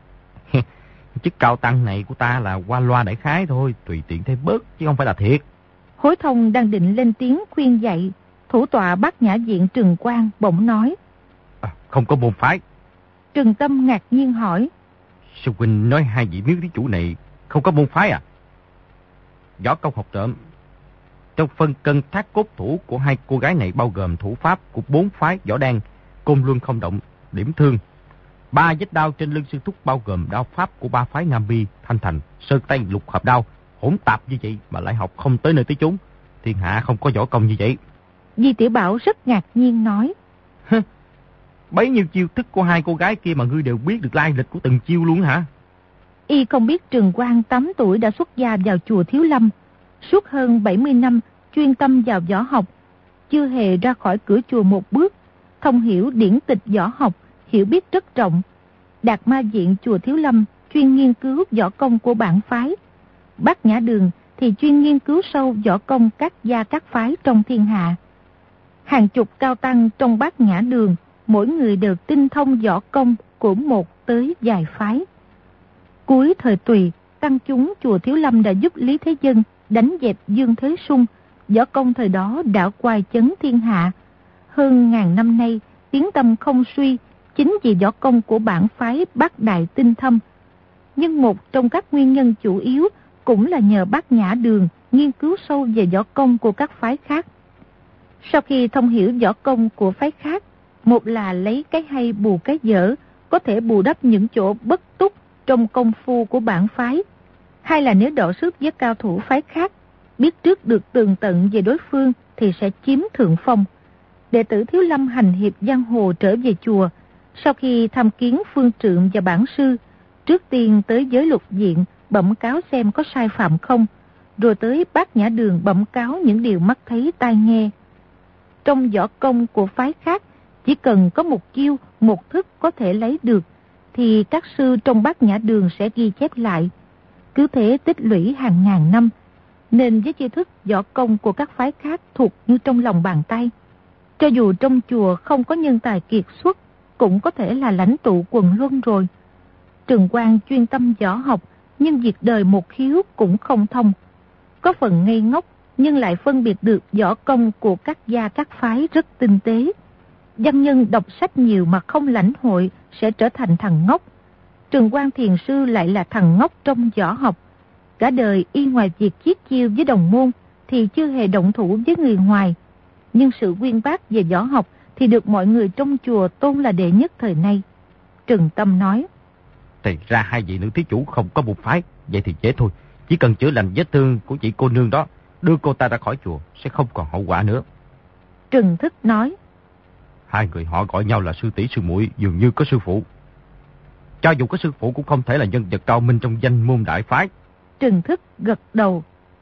Chức cao tăng này của ta là qua loa đại khái thôi, tùy tiện thêm bớt chứ không phải là thiệt. Hối Thông đang định lên tiếng khuyên dạy, thủ tọa Bát Nhã Viện Trừng Quang bỗng nói, à, không có môn phái. Trừng Tâm ngạc nhiên hỏi, sư huynh nói hai vị miếu thí chủ này không có môn phái à? Võ công học trộm. Trong phân cân thác cốt thủ của hai cô gái này bao gồm thủ pháp của bốn phái võ đan, côn luân không động, điểm thương. Ba vết đao trên lưng sư thúc bao gồm đao pháp của ba phái Nam Bi, Thanh Thành, Sơn Tây, Lục Hợp Đao, hỗn tạp như vậy mà lại học không tới nơi tới chốn. Thiên hạ không có võ công như vậy. Di Tiểu Bảo rất ngạc nhiên nói, bấy nhiêu chiêu thức của hai cô gái kia mà ngươi đều biết được lai lịch của từng chiêu luôn hả? Y không biết Trừng Quang tám tuổi đã xuất gia vào chùa Thiếu Lâm, suốt hơn bảy mươi năm chuyên tâm vào võ học, chưa hề ra khỏi cửa chùa một bước, thông hiểu điển tịch võ học, hiểu biết rất rộng. Đạt Ma Viện chùa Thiếu Lâm chuyên nghiên cứu võ công của bản phái, Bát Nhã Đường thì chuyên nghiên cứu sâu võ công các gia các phái trong thiên hạ. Hàng chục cao tăng trong Bát Nhã Đường, mỗi người đều tinh thông võ công của một tới vài phái. Cuối thời Tùy, tăng chúng chùa Thiếu Lâm đã giúp Lý Thế Dân đánh dẹp Dương Thế Sung, võ công thời đó đã quay chấn thiên hạ. hơn ngàn năm nay, tiếng tăm không suy, chính vì võ công của bản phái Bát Đại tinh thâm. Nhưng một trong các nguyên nhân chủ yếu cũng là nhờ Bát Nhã Đường nghiên cứu sâu về võ công của các phái khác. Sau khi thông hiểu võ công của phái khác, một là lấy cái hay bù cái dở, có thể bù đắp những chỗ bất túc trong công phu của bản phái. Hai là nếu đọ sức với cao thủ phái khác, biết trước được tường tận về đối phương thì sẽ chiếm thượng phong. Đệ tử Thiếu Lâm hành hiệp giang hồ trở về chùa, sau khi tham kiến phương trượng và bản sư, trước tiên tới giới luật viện bẩm cáo xem có sai phạm không, rồi tới Bát Nhã Đường bẩm cáo những điều mắt thấy tai nghe. Trong võ công của phái khác, chỉ cần có một chiêu, một thức có thể lấy được, thì các sư trong Bát Nhã Đường sẽ ghi chép lại. Cứ thế tích lũy hàng ngàn năm, nên với chiêu thức võ công của các phái khác thuộc như trong lòng bàn tay. Cho dù trong chùa không có nhân tài kiệt xuất, cũng có thể là lãnh tụ quần luân rồi. Trừng Quang chuyên tâm võ học, nhưng việc đời một khiếu cũng không thông. Có phần ngây ngốc, nhưng lại phân biệt được võ công của các gia các phái rất tinh tế. Văn nhân đọc sách nhiều mà không lãnh hội sẽ trở thành thằng ngốc. Trừng Quang thiền sư lại là thằng ngốc trong võ học. Cả đời y ngoài việc chiết chiêu với đồng môn thì chưa hề động thủ với người ngoài. Nhưng sự uyên bác về võ học thì được mọi người trong chùa tôn là đệ nhất thời nay. Trừng Tâm nói: Thì ra hai vị nữ thí chủ không có một phái, vậy thì dễ thôi. Chỉ cần chữa lành vết thương của chị cô nương đó, đưa cô ta ra khỏi chùa, sẽ không còn hậu quả nữa. Trừng Thức nói: Hai người họ gọi nhau là sư tỷ sư muội, dường như có sư phụ. Cho dù có sư phụ cũng không thể là nhân vật cao minh trong danh môn đại phái. Trừng Thức gật đầu.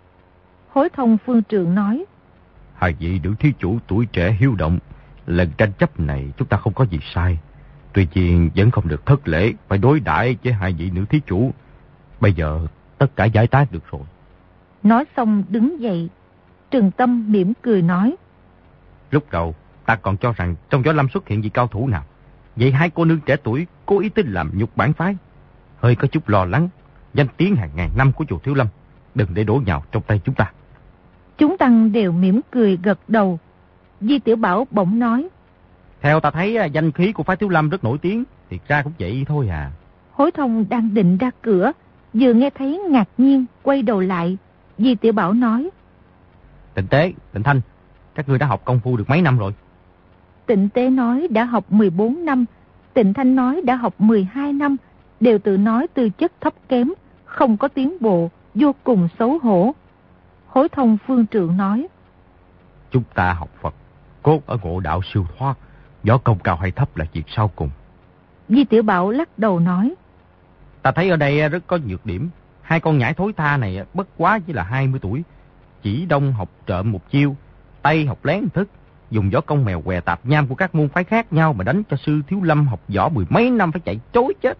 Hối Thông phương trượng nói: Hai vị nữ thí chủ tuổi trẻ hiếu động, lần tranh chấp này chúng ta không có gì sai. Tuy nhiên vẫn không được thất lễ, phải đối đãi với hai vị nữ thí chủ. Bây giờ tất cả giải tán được rồi. Nói xong đứng dậy. Trừng Tâm mỉm cười nói: Lúc đầu ta còn cho rằng trong võ lâm xuất hiện vị cao thủ nào. Vậy hai cô nương trẻ tuổi cố ý tính làm nhục bản phái, hơi có chút lo lắng. Danh tiếng hàng ngàn năm của chùa Thiếu Lâm đừng để đổ nhào trong tay chúng ta. Chúng tăng đều mỉm cười gật đầu. Di Tiểu Bảo bỗng nói: Theo ta thấy danh khí của phái Thiếu Lâm rất nổi tiếng. Thiệt ra cũng vậy thôi à. Hối Thông đang định ra cửa, vừa nghe thấy ngạc nhiên, quay đầu lại. Di Tiểu Bảo nói: Tịnh Tế, Tịnh Thanh, các ngươi đã học công phu được mấy năm rồi? Tịnh Tế nói đã học mười bốn năm, Tịnh Thanh nói đã học mười hai năm, đều tự nói tư chất thấp kém, không có tiến bộ, vô cùng xấu hổ. Hối Thông phương trượng nói: Chúng ta học Phật, cốt ở ngộ đạo siêu thoát, võ công cao hay thấp là việc sau cùng. Di Tiểu Bảo lắc đầu nói: Ta thấy ở đây rất có nhược điểm. Hai con nhãi thối tha này bất quá chỉ là hai mươi tuổi. Chỉ đông học trộm một chiêu, Tây học lén thức, dùng võ công mèo què tạp nham của các môn phái khác nhau mà đánh cho sư Thiếu Lâm học võ mười mấy năm phải chạy trối chết.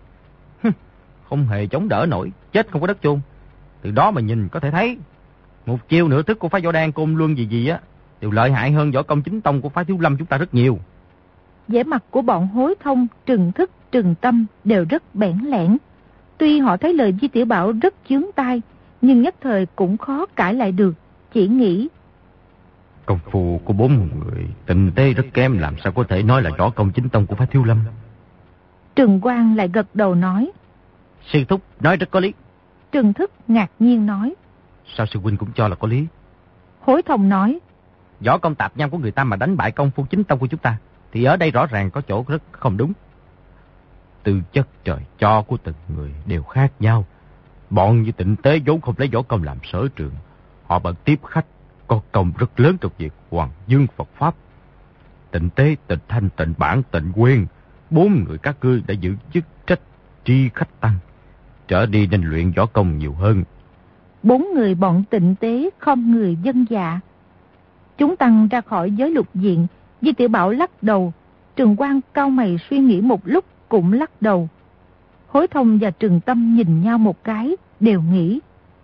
Không hề chống đỡ nổi, chết không có đất chôn. Từ đó mà nhìn có thể thấy, một chiêu nửa thức của phái Võ Đan, Côn Luân gì gì á đều lợi hại hơn võ công chính tông của phái Thiếu Lâm chúng ta rất nhiều. Vẻ mặt của bọn Hối Thông, Trừng Thức, Trừng Tâm đều rất bẽn lẽn. Tuy họ thấy lời Di Tiểu Bảo rất chướng tai, nhưng nhất thời cũng khó cãi lại được, chỉ nghĩ: Công phu của bốn người Tịnh Tế rất kém, làm sao có thể nói là võ công chính tông của phái Thiếu Lâm. Trừng Quang lại gật đầu nói: Sư thúc nói rất có lý. Trừng Thức ngạc nhiên nói: Sao sư huynh cũng cho là có lý? Hối Thông nói: Võ công tạp nham của người ta mà đánh bại công phu chính tông của chúng ta, thì ở đây rõ ràng có chỗ rất không đúng. Tư chất trời cho của từng người đều khác nhau. Bọn như Tịnh Tế vốn không lấy võ công làm sở trường, họ bận tiếp khách, có công rất lớn trong việc hoàng dương Phật Pháp. Tịnh Tế, Tịnh Thanh, Tịnh Bản, Tịnh Quyên, bốn người các ngươi đã giữ chức trách tri khách tăng, trở đi nên luyện võ công nhiều hơn. Bốn người bọn Tịnh Tế không người dân dạ. Chúng tăng ra khỏi giới lục diện. Di Tiểu Bảo lắc đầu. Trừng Quang cau mày suy nghĩ một lúc cũng lắc đầu. Hối Thông và Trừng Tâm nhìn nhau một cái, đều nghĩ: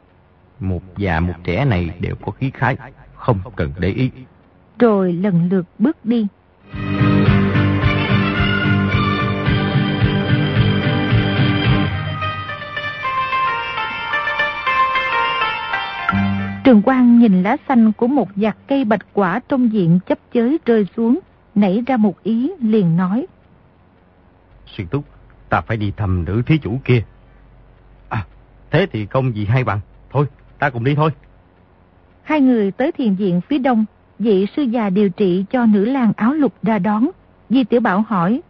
Một già một trẻ này đều có khí khái, không cần để ý. Rồi lần lượt bước đi. Trường Quang nhìn lá xanh của một vạt cây bạch quả trong viện chấp chới rơi xuống, nảy ra một ý liền nói. Sư thúc, ta phải đi thăm nữ thí chủ kia. À, thế thì không gì hay bằng. Thôi, ta cùng đi thôi. Hai người tới thiền viện phía đông, vị sư già điều trị cho nữ lang áo lục ra đón. Di Tiểu Bảo hỏi.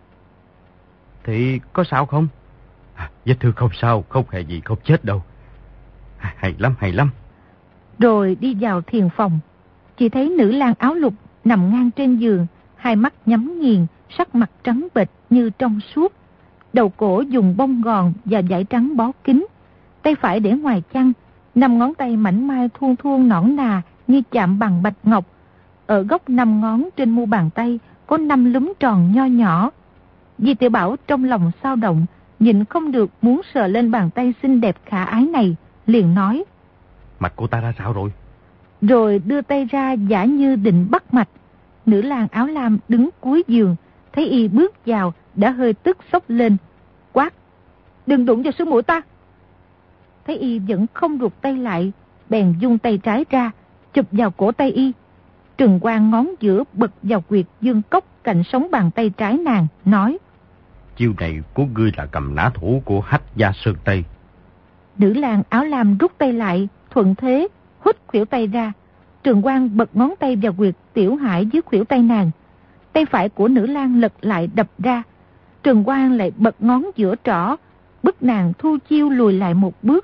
Thì có sao không? À, vết thương không sao, không hề gì, không chết đâu. À, hay lắm, hay lắm. Rồi đi vào thiền phòng. Chỉ thấy nữ lang áo lục nằm ngang trên giường, hai mắt nhắm nghiền, sắc mặt trắng bệch như trong suốt. Đầu cổ dùng bông gòn và vải trắng bó kín. Tay phải để ngoài chăn, năm ngón tay mảnh mai thuôn thuôn nõn nà như chạm bằng bạch ngọc. Ở góc năm ngón trên mu bàn tay có năm lúm tròn nho nhỏ. Di Tiểu Bảo trong lòng xao động, nhìn không được muốn sờ lên bàn tay xinh đẹp khả ái này, liền nói. Mạch của ta ra sao rồi? Rồi đưa tay ra giả như định bắt mạch. Nữ lang áo lam đứng cuối giường, thấy y bước vào đã hơi tức sốc lên, quát. Đừng đụng vào sư muội ta. Thấy y vẫn không rụt tay lại, bèn dung tay trái ra, chụp vào cổ tay y. Trừng quang ngón giữa bật vào quyệt dương cốc cạnh sống bàn tay trái nàng, nói. Chiêu này của ngươi là cầm nã thủ của Hách Gia Sơn Tây. Nữ lang áo lam rút tay lại, thuận thế, hút khuỷu tay ra. Trường quang bật ngón tay vào quyệt tiểu hải dưới khuỷu tay nàng. Tay phải của nữ lang lật lại đập ra. Trường quang lại bật ngón giữa trỏ, bức nàng thu chiêu lùi lại một bước.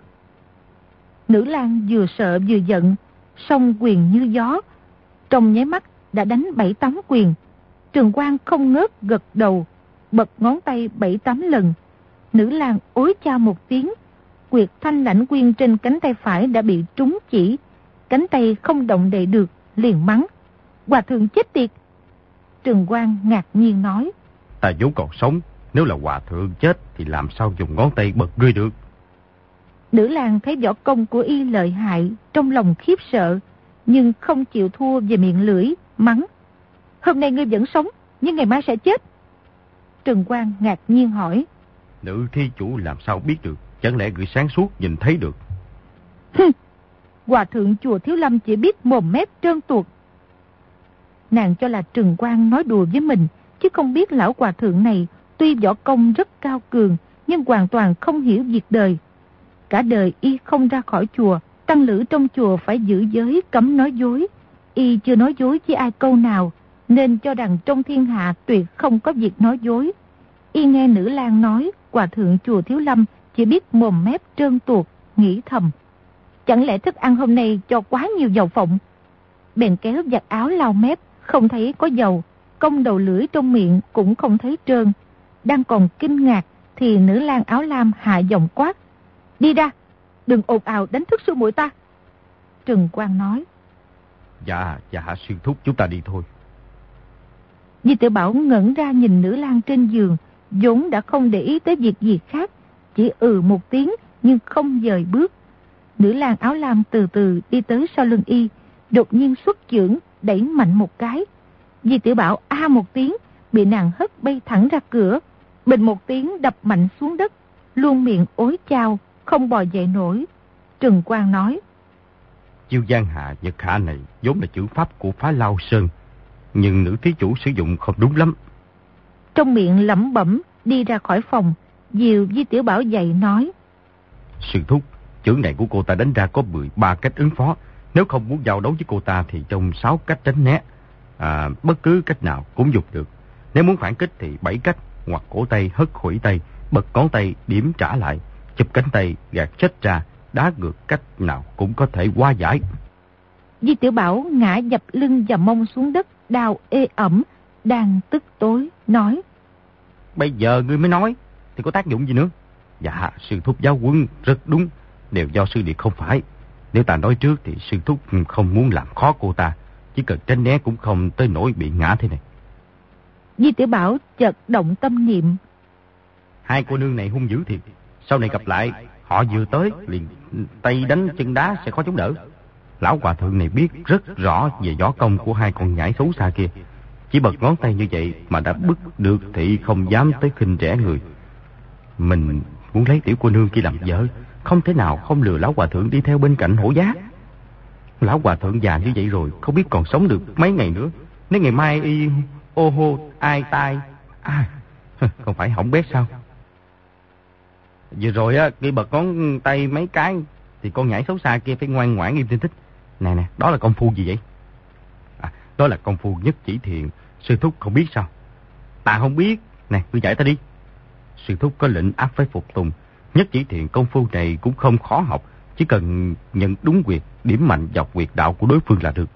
Nữ lang vừa sợ vừa giận, song quyền như gió. Trong nháy mắt đã đánh bảy tám quyền. Trường quang không ngớt gật đầu, bật ngón tay bảy tám lần. Nữ lang ối cha một tiếng, quyệt thanh lãnh quyên trên cánh tay phải đã bị trúng chỉ. Cánh tay không động đậy được, liền mắng. Hòa thượng chết tiệt. Trường quang ngạc nhiên nói. Ta vốn còn sống, nếu là hòa thượng chết thì làm sao dùng ngón tay bật ngươi được. Nữ lang thấy võ công của y lợi hại, trong lòng khiếp sợ, nhưng không chịu thua về miệng lưỡi, mắng. Hôm nay ngươi vẫn sống, nhưng ngày mai sẽ chết. Trừng Quang ngạc nhiên hỏi. Nữ thí chủ làm sao biết được? Chẳng lẽ người sáng suốt nhìn thấy được? Hòa thượng chùa Thiếu Lâm chỉ biết mồm mép trơn tuột. Nàng cho là Trừng Quang nói đùa với mình, chứ không biết lão hòa thượng này tuy võ công rất cao cường, nhưng hoàn toàn không hiểu việc đời. Cả đời y không ra khỏi chùa, tăng lữ trong chùa phải giữ giới cấm nói dối. Y chưa nói dối với ai câu nào, nên cho rằng trong thiên hạ tuyệt không có việc nói dối. Y nghe nữ lang nói hòa thượng chùa Thiếu Lâm chỉ biết mồm mép trơn tuột, nghĩ thầm. Chẳng lẽ thức ăn hôm nay cho quá nhiều dầu phộng? Bèn kéo giặt áo lau mép, không thấy có dầu, cong đầu lưỡi trong miệng cũng không thấy trơn. Đang còn kinh ngạc thì nữ lang áo lam hạ giọng quát. Đi ra, đừng ồn ào đánh thức sư muội ta. Trừng Quang nói. Dạ, dạ sư thúc, chúng ta đi thôi. Di Tiểu Bảo ngẩn ra nhìn nữ lang trên giường, vốn đã không để ý tới việc gì khác, chỉ ừ một tiếng nhưng không dời bước. Nữ lang áo lam từ từ đi tới sau lưng y, đột nhiên xuất chưởng đẩy mạnh một cái. Di Tiểu Bảo a một tiếng, bị nàng hất bay thẳng ra cửa, bình một tiếng đập mạnh xuống đất, luôn miệng ối chao, không bò dậy nổi. Trừng Quang nói. Chiêu Giang Hạ Nhật Hạ này vốn là chữ pháp của Phá Lao Sơn, nhưng nữ thí chủ sử dụng không đúng lắm. Trong miệng lẩm bẩm đi ra khỏi phòng, dìu Di Tiểu Bảo dậy nói. Sư thúc, chưởng này của cô ta đánh ra có mười ba cách ứng phó. Nếu không muốn giao đấu với cô ta thì trong sáu cách tránh né. À, bất cứ cách nào cũng dùng được. Nếu muốn phản kích thì bảy cách: ngoặt cổ tay, hất khuỷu tay, bật ngón tay, điểm trả lại, chụp cánh tay, gạt chết ra, đá ngược, cách nào cũng có thể hóa giải. Di Tiểu Bảo ngã dập lưng và mông xuống đất, đau ê ẩm, đang tức tối, nói. Bây giờ ngươi mới nói, thì có tác dụng gì nữa? Dạ, sư thúc giáo huấn rất đúng, đều do sư điệt không phải. Nếu ta nói trước thì sư thúc không muốn làm khó cô ta, chỉ cần tránh né cũng không tới nỗi bị ngã thế này. Di Tiểu Bảo chợt động tâm niệm. Hai cô nương này hung dữ thiệt, sau này gặp lại, họ vừa tới liền tay đánh chân đá sẽ khó chống đỡ. Lão hòa thượng này biết rất rõ về võ công của hai con nhãi xấu xa kia. Chỉ bật ngón tay như vậy mà đã bức được thì không dám tới khinh rẻ người. Mình muốn lấy tiểu cô nương kia làm vợ, không thể nào không lừa lão hòa thượng đi theo bên cạnh hổ giá. Lão hòa thượng già như vậy rồi, không biết còn sống được mấy ngày nữa. Nếu ngày mai y ô hô, ai tai. À, không phải hỏng bét sao? Vừa rồi á, cái bật ngón tay mấy cái thì con nhảy xấu xa kia phải ngoan ngoãn im tinh thích. Nè nè, đó là công phu gì vậy? À, đó là công phu nhất chỉ thiền. Sư thúc không biết sao? Ta không biết. Nè, cứ dạy ta đi. Sư thúc có lệnh ác phải phục tùng. Nhất chỉ thiền công phu này cũng không khó học, chỉ cần nhận đúng quyệt, điểm mạnh vào quyệt đạo của đối phương là được.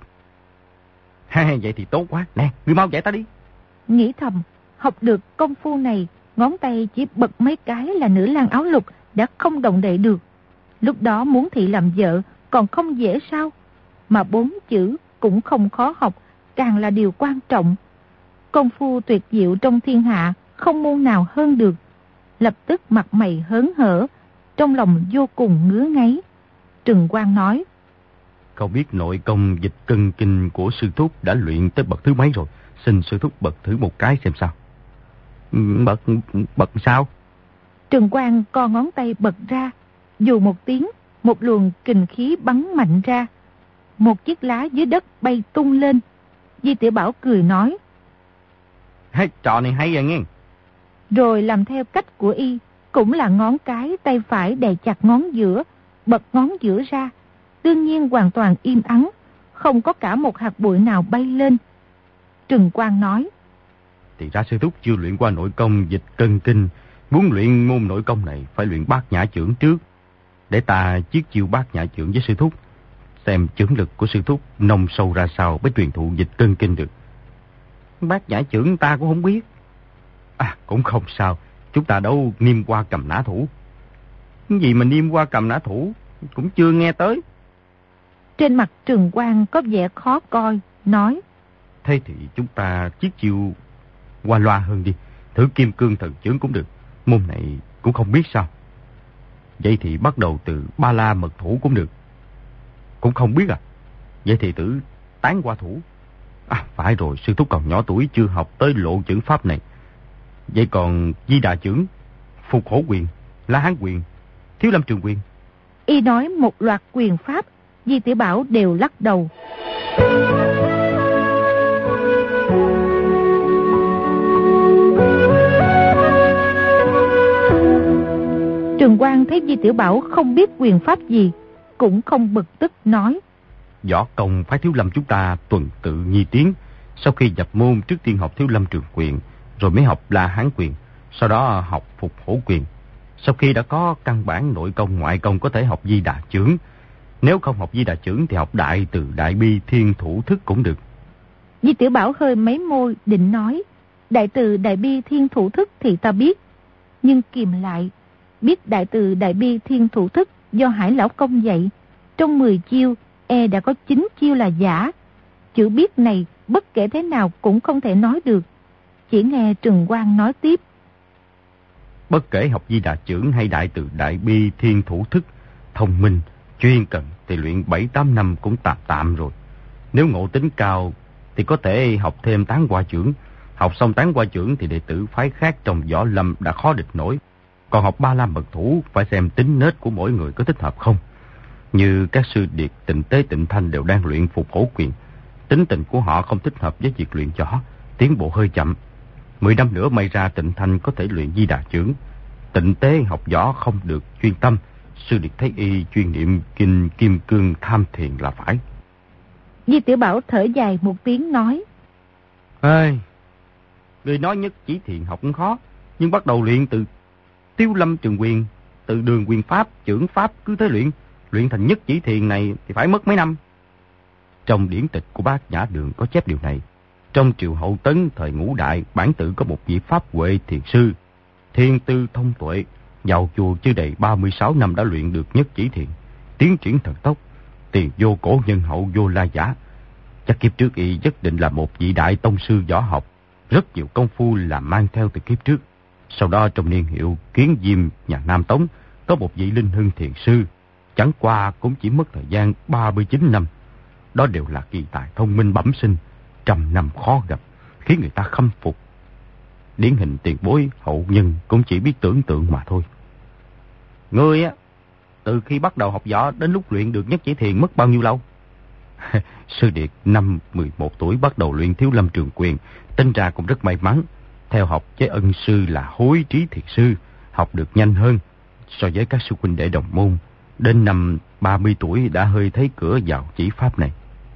Ha, vậy thì tốt quá. Nè, ngươi mau dạy ta đi. Nghĩ thầm, học được công phu này, ngón tay chỉ bật mấy cái là nữ lang áo lục đã không động đậy được. Lúc đó muốn thị làm vợ còn không dễ sao? Mà bốn chữ cũng không khó học, càng là điều quan trọng. Công phu tuyệt diệu trong thiên hạ, không môn nào hơn được. Lập tức mặt mày hớn hở, trong lòng vô cùng ngứa ngáy. Trừng Quang nói: Không biết nội công dịch cân kinh của sư thúc đã luyện tới bậc thứ mấy rồi? Xin sư thúc bật thử một cái xem sao. Bật, bật sao? Trừng Quang co ngón tay bật ra, dù một tiếng, một luồng kình khí bắn mạnh ra. Một chiếc lá dưới đất bay tung lên. Di Tiểu Bảo cười nói: Hey, trò này hay à nghe. Rồi làm theo cách của y, cũng là ngón cái tay phải đè chặt ngón giữa, bật ngón giữa ra. Đương nhiên hoàn toàn im ắng, không có cả một hạt bụi nào bay lên. Trừng Quang nói: Thì ra sư thúc chưa luyện qua nội công dịch cân kinh. Muốn luyện môn nội công này phải luyện bát nhã chưởng trước. Để ta chiết chiêu bát nhã chưởng với sư thúc, xem chưởng lực của sư thúc nông sâu ra sao mới truyền thụ dịch cân kinh được. Bát nhã chưởng ta cũng không biết. À, cũng không sao, chúng ta đâu niêm qua cầm nã thủ. Cái gì mà niêm qua cầm nã thủ cũng chưa nghe tới. Trên mặt Trừng Quang có vẻ khó coi, nói: Thế thì chúng ta chiết chiêu qua loa hơn đi, thử kim cương thần chưởng cũng được. Môn này cũng không biết sao. Vậy thì bắt đầu từ ba la mật thủ cũng được. Cũng không biết à? Vậy thì thử tán qua thủ. À, phải rồi, sư thúc còn nhỏ tuổi chưa học tới lộ chữ pháp này. Vậy còn di đà chưởng, phục hổ quyền, la hán quyền, thiếu lâm trường quyền. Y nói một loạt quyền pháp, Di Tiểu Bảo đều lắc đầu. Trừng Quang thấy Di Tiểu Bảo không biết quyền pháp gì, cũng không bực tức nói: Võ công phái thiếu lâm chúng ta tuần tự nhi tiến. Sau khi nhập môn trước tiên học thiếu lâm trường quyền, rồi mới học la hán quyền, sau đó học phục hổ quyền. Sau khi đã có căn bản nội công ngoại công có thể học di đà chưởng. Nếu không học di đà chưởng thì học đại từ đại bi thiên thủ thức cũng được. Di Tiểu Bảo hơi mấy môi định nói: Đại từ đại bi thiên thủ thức thì ta biết. Nhưng kìm lại, biết đại từ đại bi thiên thủ thức do Hải Lão Công dạy. Trong mười chiêu, e đã có chín chiêu là giả. Chữ biết này bất kể thế nào cũng không thể nói được. Chỉ nghe Trừng Quang nói tiếp: Bất kể học di đà chưởng hay đại từ đại bi thiên thủ thức, thông minh, chuyên cần thì luyện bảy tám năm cũng tạm tạm rồi. Nếu ngộ tính cao thì có thể học thêm tán hoa chưởng. Học xong tán hoa chưởng thì đệ tử phái khác trong võ lâm đã khó địch nổi. Còn học ba la mật thủ phải xem tính nết của mỗi người có thích hợp không. Như các sư điệt Tịnh Tế Tịnh Thanh đều đang luyện phục hổ quyền. Tính tình của họ không thích hợp với việc luyện võ, tiến bộ hơi chậm. Mười năm nữa may ra Tịnh Thanh có thể luyện di đà chưởng. Tịnh Tế học võ không được chuyên tâm. Sư điệt thấy y chuyên niệm kinh kim cương tham thiền là phải. Di Tiểu Bảo thở dài một tiếng nói: Ê, người nói nhất chỉ thiền học cũng khó, nhưng bắt đầu luyện từ Tiếu Lâm Trường Quyền, từ Đường Quyền Pháp, Chưởng Pháp cứ thế luyện, luyện thành nhất chỉ thiền này thì phải mất mấy năm. Trong điển tịch của Bát Nhã Đường có chép điều này. Trong triều Hậu Tấn thời Ngũ Đại, bản tự có một vị Pháp Huệ thiền sư, thiên tư thông tuệ, vào chùa chưa đầy ba mươi sáu năm đã luyện được nhất chỉ thiền, tiến triển thần tốc, tiền vô cổ nhân hậu vô la giả. Chắc kiếp trước y nhất định là một vị đại tông sư võ học, rất nhiều công phu là mang theo từ kiếp trước. Sau đó trong niên hiệu Kiến Diêm nhà Nam Tống có một vị Linh Hưng thiền sư, chẳng qua cũng chỉ mất thời gian ba mươi chín năm. Đó đều là kỳ tài thông minh bẩm sinh, trăm năm khó gặp, khiến người ta khâm phục. Điển hình tiền bối hậu nhân cũng chỉ biết tưởng tượng mà thôi. Ngươi á, từ khi bắt đầu học võ đến lúc luyện được nhất chỉ thiền mất bao nhiêu lâu? Sư Điệt năm mười một tuổi bắt đầu luyện Thiếu Lâm Trường Quyền, tính ra cũng rất may mắn. Theo học với ân sư là Hối Trí Thiệt Sư, học được nhanh hơn so với các sư huynh đệ đồng môn. Đến năm ba mươi tuổi đã hơi thấy cửa vào chỉ pháp này.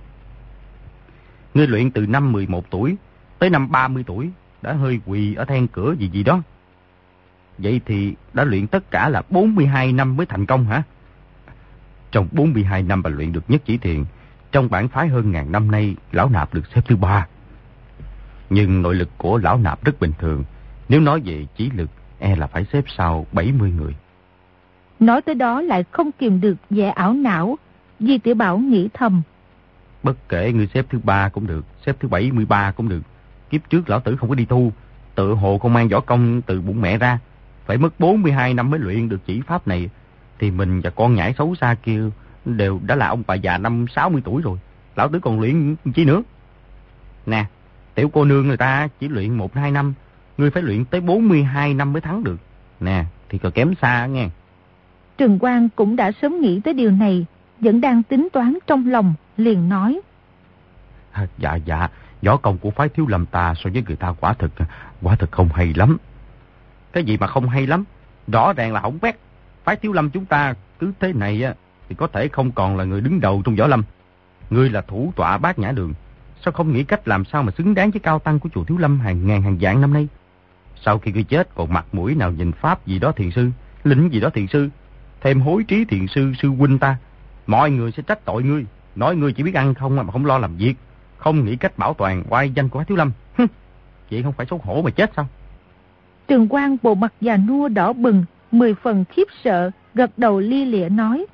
Ngươi luyện từ năm mười một tuổi tới năm ba mươi tuổi đã hơi quỳ ở then cửa gì gì đó. Vậy thì đã luyện tất cả là bốn mươi hai năm mới thành công hả? Trong bốn mươi hai năm bà luyện được nhất chỉ thiền, trong bản phái hơn ngàn năm nay, Lão Nạp được xếp thứ ba. Nhưng nội lực của Lão Nạp rất bình thường. Nếu nói về chỉ lực, e là phải xếp sau bảy mươi người. Nói tới đó lại không kìm được vẻ ảo não. Di Tiểu Bảo nghĩ thầm. Bất kể ngươi xếp thứ ba cũng được, xếp thứ bảy mươi ba cũng được. Kiếp trước lão tử không có đi tu, tự hồ không mang võ công từ bụng mẹ ra. Phải mất bốn mươi hai năm mới luyện được chỉ pháp này. Thì mình và con nhãi xấu xa kia đều đã là ông bà già năm sáu mươi tuổi rồi. Lão tử còn luyện chi nữa. Nè, tiểu cô nương người ta chỉ luyện một hai năm, ngươi phải luyện tới bốn mươi hai năm mới thắng được. Nè, thì còn kém xa nghe. Trừng Quang cũng đã sớm nghĩ tới điều này, vẫn đang tính toán trong lòng, liền nói. À, dạ dạ, võ công của phái Thiếu Lâm ta so với người ta quả thực, quả thực không hay lắm. Cái gì mà không hay lắm? Rõ ràng là hỏng bét. Phái Thiếu Lâm chúng ta cứ thế này á, thì có thể không còn là người đứng đầu trong võ lâm. Ngươi là thủ tọa Bát Nhã Đường, sao không nghĩ cách làm sao mà xứng đáng với cao tăng của chùa Thiếu Lâm hàng ngàn hàng vạn năm nay? Sau khi ngươi chết còn mặt mũi nào nhìn pháp gì đó thiền sư, lĩnh gì đó thiền sư, thêm Hối Trí thiền sư sư huynh ta, mọi người sẽ trách tội ngươi, nói ngươi chỉ biết ăn không mà không lo làm việc, không nghĩ cách bảo toàn oai danh của phái Thiếu Lâm. Hừ, vậy không phải xấu hổ mà chết sao? Trừng Quang bộ mặt già nua đỏ bừng, mười phần khiếp sợ, gật đầu lia lịa nói.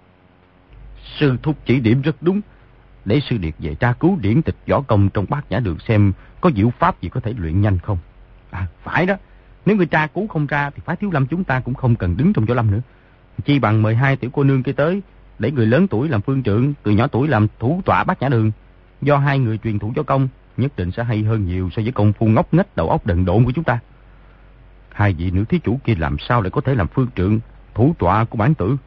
Sư thúc chỉ điểm rất đúng. Để sư điệt về tra cứu điển tịch võ công trong Bát Nhã Đường xem có diệu pháp gì có thể luyện nhanh không. À, phải đó. Nếu người tra cứu không ra thì phái Thiếu Lâm chúng ta cũng không cần đứng trong võ lâm nữa. Chi bằng mời hai tiểu cô nương kia tới, để người lớn tuổi làm phương trượng, người nhỏ tuổi làm thủ tọa Bát Nhã Đường. Do hai người truyền thủ võ công, nhất định sẽ hay hơn nhiều so với công phu ngốc nghếch đầu óc đần độn của chúng ta. Hai vị nữ thí chủ kia làm sao lại có thể làm phương trượng, thủ tọa của bản tử?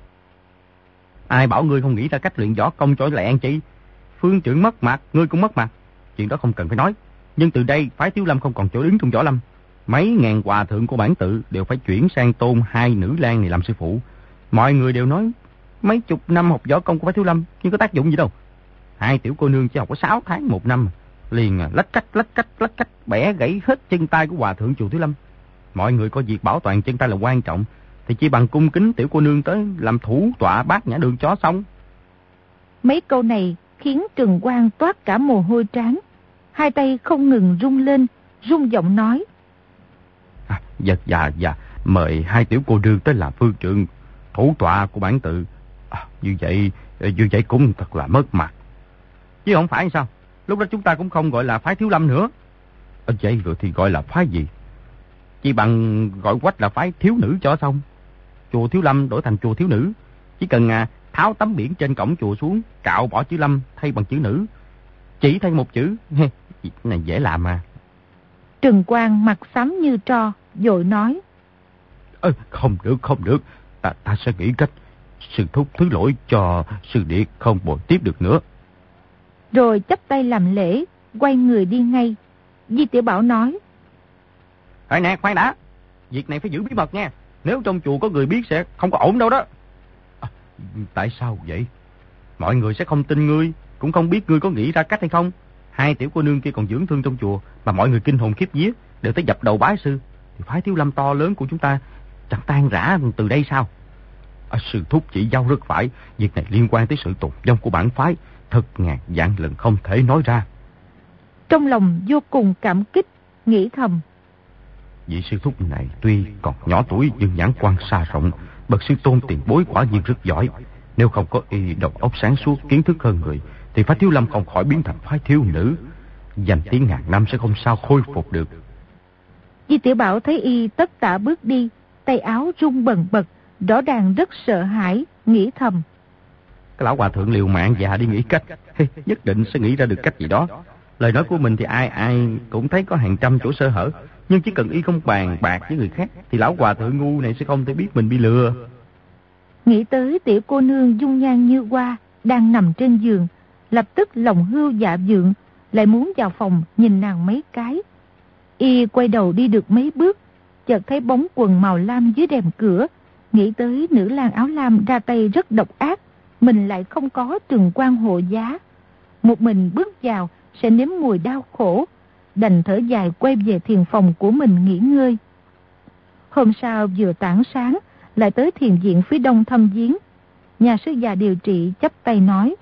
Ai bảo ngươi không nghĩ ra cách luyện võ công cho lẹ chi? Phương trượng mất mặt, ngươi cũng mất mặt. Chuyện đó không cần phải nói. Nhưng từ đây phái Thiếu Lâm không còn chỗ đứng trong võ lâm. Mấy ngàn hòa thượng của bản tự đều phải chuyển sang tôn hai nữ lang này làm sư phụ. Mọi người đều nói mấy chục năm học võ công của phái Thiếu Lâm nhưng có tác dụng gì đâu. Hai tiểu cô nương chỉ học có sáu tháng một năm, liền lách cách lách cách lách cách bẻ gãy hết chân tay của hòa thượng chùa Thiếu Lâm. Mọi người có việc bảo toàn chân tay là quan trọng, thì chỉ bằng cung kính tiểu cô nương tới làm thủ tọa Bát Nhã Đường chó xong. Mấy câu này khiến Trừng Quang toát cả mồ hôi trán, hai tay không ngừng rung lên, rung giọng nói. À, dạ dạ dạ, mời hai tiểu cô nương tới làm phương trượng, thủ tọa của bản tự. À, như vậy, như vậy cũng thật là mất mặt. Chứ không phải sao? Lúc đó chúng ta cũng không gọi là phái Thiếu Lâm nữa. À, vậy rồi thì gọi là phái gì? Chỉ bằng gọi quách là phái thiếu nữ cho xong. Chùa Thiếu Lâm đổi thành chùa thiếu nữ. Chỉ cần à, tháo tấm biển trên cổng chùa xuống, cạo bỏ chữ Lâm thay bằng chữ nữ, chỉ thay một chữ. Việc này dễ làm mà. Trừng Quang mặt xám như tro, vội nói. Ơ, không được, không được. Ta, ta sẽ nghĩ cách. Sư thúc thứ lỗi cho sư điệt không bồi tiếp được nữa. Rồi chắp tay làm lễ, quay người đi ngay. Di Tiểu Bảo nói. Ê nè, khoan đã. Việc này phải giữ bí mật nha. Nếu trong chùa có người biết sẽ không có ổn đâu đó. À, tại sao vậy? Mọi người sẽ không tin ngươi, cũng không biết ngươi có nghĩ ra cách hay không. Hai tiểu cô nương kia còn dưỡng thương trong chùa, mà mọi người kinh hồn khiếp vía, đều tới dập đầu bái sư. Thì phái Thiếu Lâm to lớn của chúng ta chẳng tan rã từ đây sao? À, sư thúc chỉ giao rất phải. Việc này liên quan tới sự tồn vong của bản phái, thật ngàn vạn lần không thể nói ra. Trong lòng vô cùng cảm kích, nghĩ thầm. Vị sư thúc này tuy còn nhỏ tuổi nhưng nhãn quan xa rộng, bậc sư tôn tiền bối quả nhiên rất giỏi. Nếu không có y đầu óc sáng suốt, kiến thức hơn người, thì phái Thiếu Lâm không khỏi biến thành phái thiếu nữ. Danh tiếng ngàn năm sẽ không sao khôi phục được. Di Tiểu Bảo thấy y tất tả bước đi, tay áo rung bần bật, rõ ràng rất sợ hãi, nghĩ thầm. Cái lão hòa thượng liều mạng già đi nghĩ cách, nhất định sẽ nghĩ ra được cách gì đó. Lời nói của mình thì ai ai cũng thấy có hàng trăm chỗ sơ hở, nhưng chỉ cần y không bàn bạc với người khác thì lão hòa thượng ngu này sẽ không thể biết mình bị lừa. Nghĩ tới tiểu cô nương dung nhan như hoa đang nằm trên giường, lập tức lòng hưu dạ dượng, lại muốn vào phòng nhìn nàng mấy cái. Y quay đầu đi được mấy bước, chợt thấy bóng quần màu lam dưới rèm cửa, nghĩ tới nữ lang áo lam ra tay rất độc ác, mình lại không có Trừng Quang hộ giá. Một mình bước vào sẽ nếm mùi đau khổ, đành thở dài quay về thiền phòng của mình nghỉ ngơi. Hôm sau vừa tảng sáng, lại tới thiền viện phía đông thăm viếng. Nhà sư già điều trị chắp tay nói: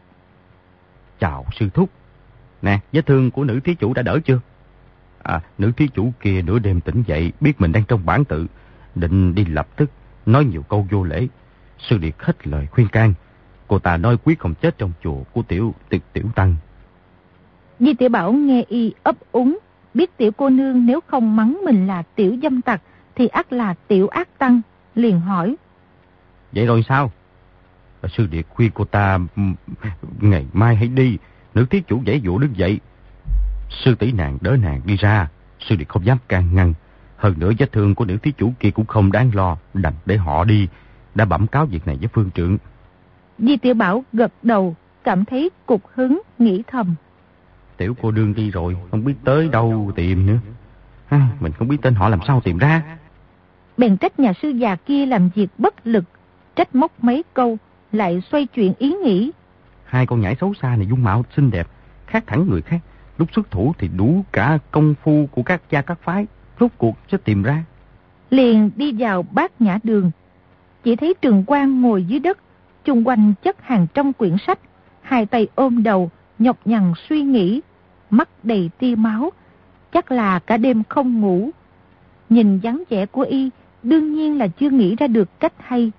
Chào sư thúc. Nè, vết thương của nữ thí chủ đã đỡ chưa? À, nữ thí chủ kia nửa đêm tỉnh dậy, biết mình đang trong bản tự, định đi lập tức, nói nhiều câu vô lễ. Sư điệt hết lời khuyên can. Cô ta nói quyết không chết trong chùa của tiểu tiểu, tiểu tăng. Di Tiểu Bảo nghe y ấp úng, biết tiểu cô nương nếu không mắng mình là tiểu dâm tặc thì ắt là tiểu ác tăng, liền hỏi: Vậy rồi sao? Sư điệt khuyên cô ta ngày mai hãy đi. Nữ thí chủ giãy giụa đứng dậy. Sư tỷ nàng đỡ nàng đi ra, sư điệt không dám can ngăn. Hơn nữa vết thương của nữ thí chủ kia cũng không đáng lo, đành để họ đi. Đã bẩm cáo việc này với phương trưởng. Di Tiểu Bảo gật đầu, cảm thấy cục hứng, nghĩ thầm: Tiểu cô đương đi rồi, không biết tới đâu tìm nữa. À, mình không biết tên họ làm sao tìm ra. Bèn trách nhà sư già kia làm việc bất lực, trách móc mấy câu, lại xoay chuyện ý nghĩ. Hai con nhãi xấu xa này dung mạo xinh đẹp, khác hẳn người khác. Lúc xuất thủ thì đủ cả công phu của các cha các phái, rốt cuộc sẽ tìm ra. Liền đi vào Bát Nhã Đường, chỉ thấy Trừng Quang ngồi dưới đất, chung quanh chất hàng trăm quyển sách, hai tay ôm đầu, nhọc nhằn suy nghĩ, mắt đầy tia máu, chắc là cả đêm không ngủ. Nhìn dáng vẻ của y, đương nhiên là chưa nghĩ ra được cách hay.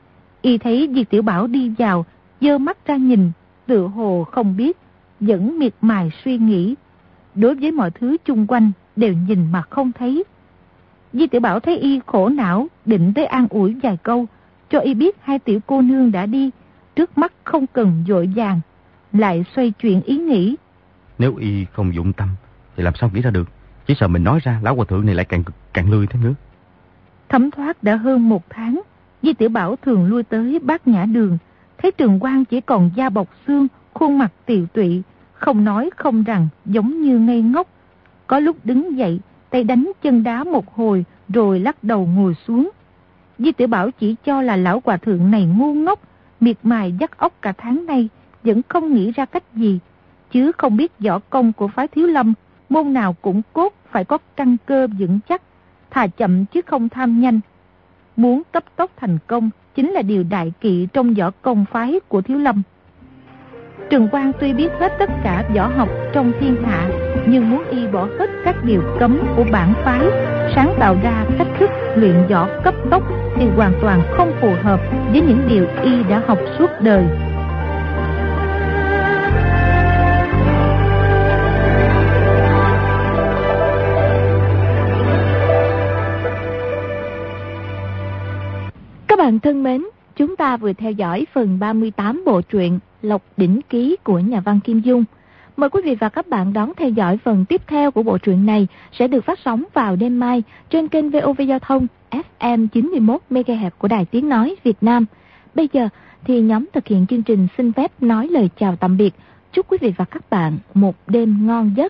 Y thấy Di Tiểu Bảo đi vào, giơ mắt ra nhìn, tựa hồ không biết, vẫn miệt mài suy nghĩ. Đối với mọi thứ chung quanh đều nhìn mà không thấy. Di Tiểu Bảo thấy y khổ não, định tới an ủi vài câu, cho y biết hai tiểu cô nương đã đi, trước mắt không cần vội vàng. Lại xoay chuyện ý nghĩ: Nếu y không dụng tâm thì làm sao nghĩ ra được. Chỉ sợ mình nói ra, lão hòa thượng này lại càng càng lười thêm nữa. Thấm thoát đã hơn một tháng, Di Tiểu Bảo thường lui tới Bát Nhã Đường, thấy Trừng Quang chỉ còn da bọc xương, khuôn mặt tiều tụy, không nói không rằng, giống như ngây ngốc. Có lúc đứng dậy, tay đánh chân đá một hồi, rồi lắc đầu ngồi xuống. Di Tiểu Bảo chỉ cho là lão hòa thượng này ngu ngốc, miệt mài dắt óc cả tháng nay, vẫn không nghĩ ra cách gì, chứ không biết võ công của phái Thiếu Lâm, môn nào cũng cốt phải có căn cơ vững chắc, thà chậm chứ không tham nhanh. Muốn cấp tốc thành công chính là điều đại kỵ trong võ công phái của Thiếu Lâm. Trừng Quang tuy biết hết tất cả võ học trong thiên hạ, nhưng muốn y bỏ hết các điều cấm của bản phái, sáng tạo ra cách thức luyện võ cấp tốc thì hoàn toàn không phù hợp với những điều y đã học suốt đời. Các bạn thân mến, chúng ta vừa theo dõi phần ba mươi tám bộ truyện Lộc Đỉnh Ký của nhà văn Kim Dung. Mời quý vị và các bạn đón theo dõi phần tiếp theo của bộ truyện này sẽ được phát sóng vào đêm mai trên kênh vê o vê Giao thông ép em chín mươi mốt mê ga héc của Đài Tiếng Nói Việt Nam. Bây giờ thì nhóm thực hiện chương trình xin phép nói lời chào tạm biệt. Chúc quý vị và các bạn một đêm ngon giấc.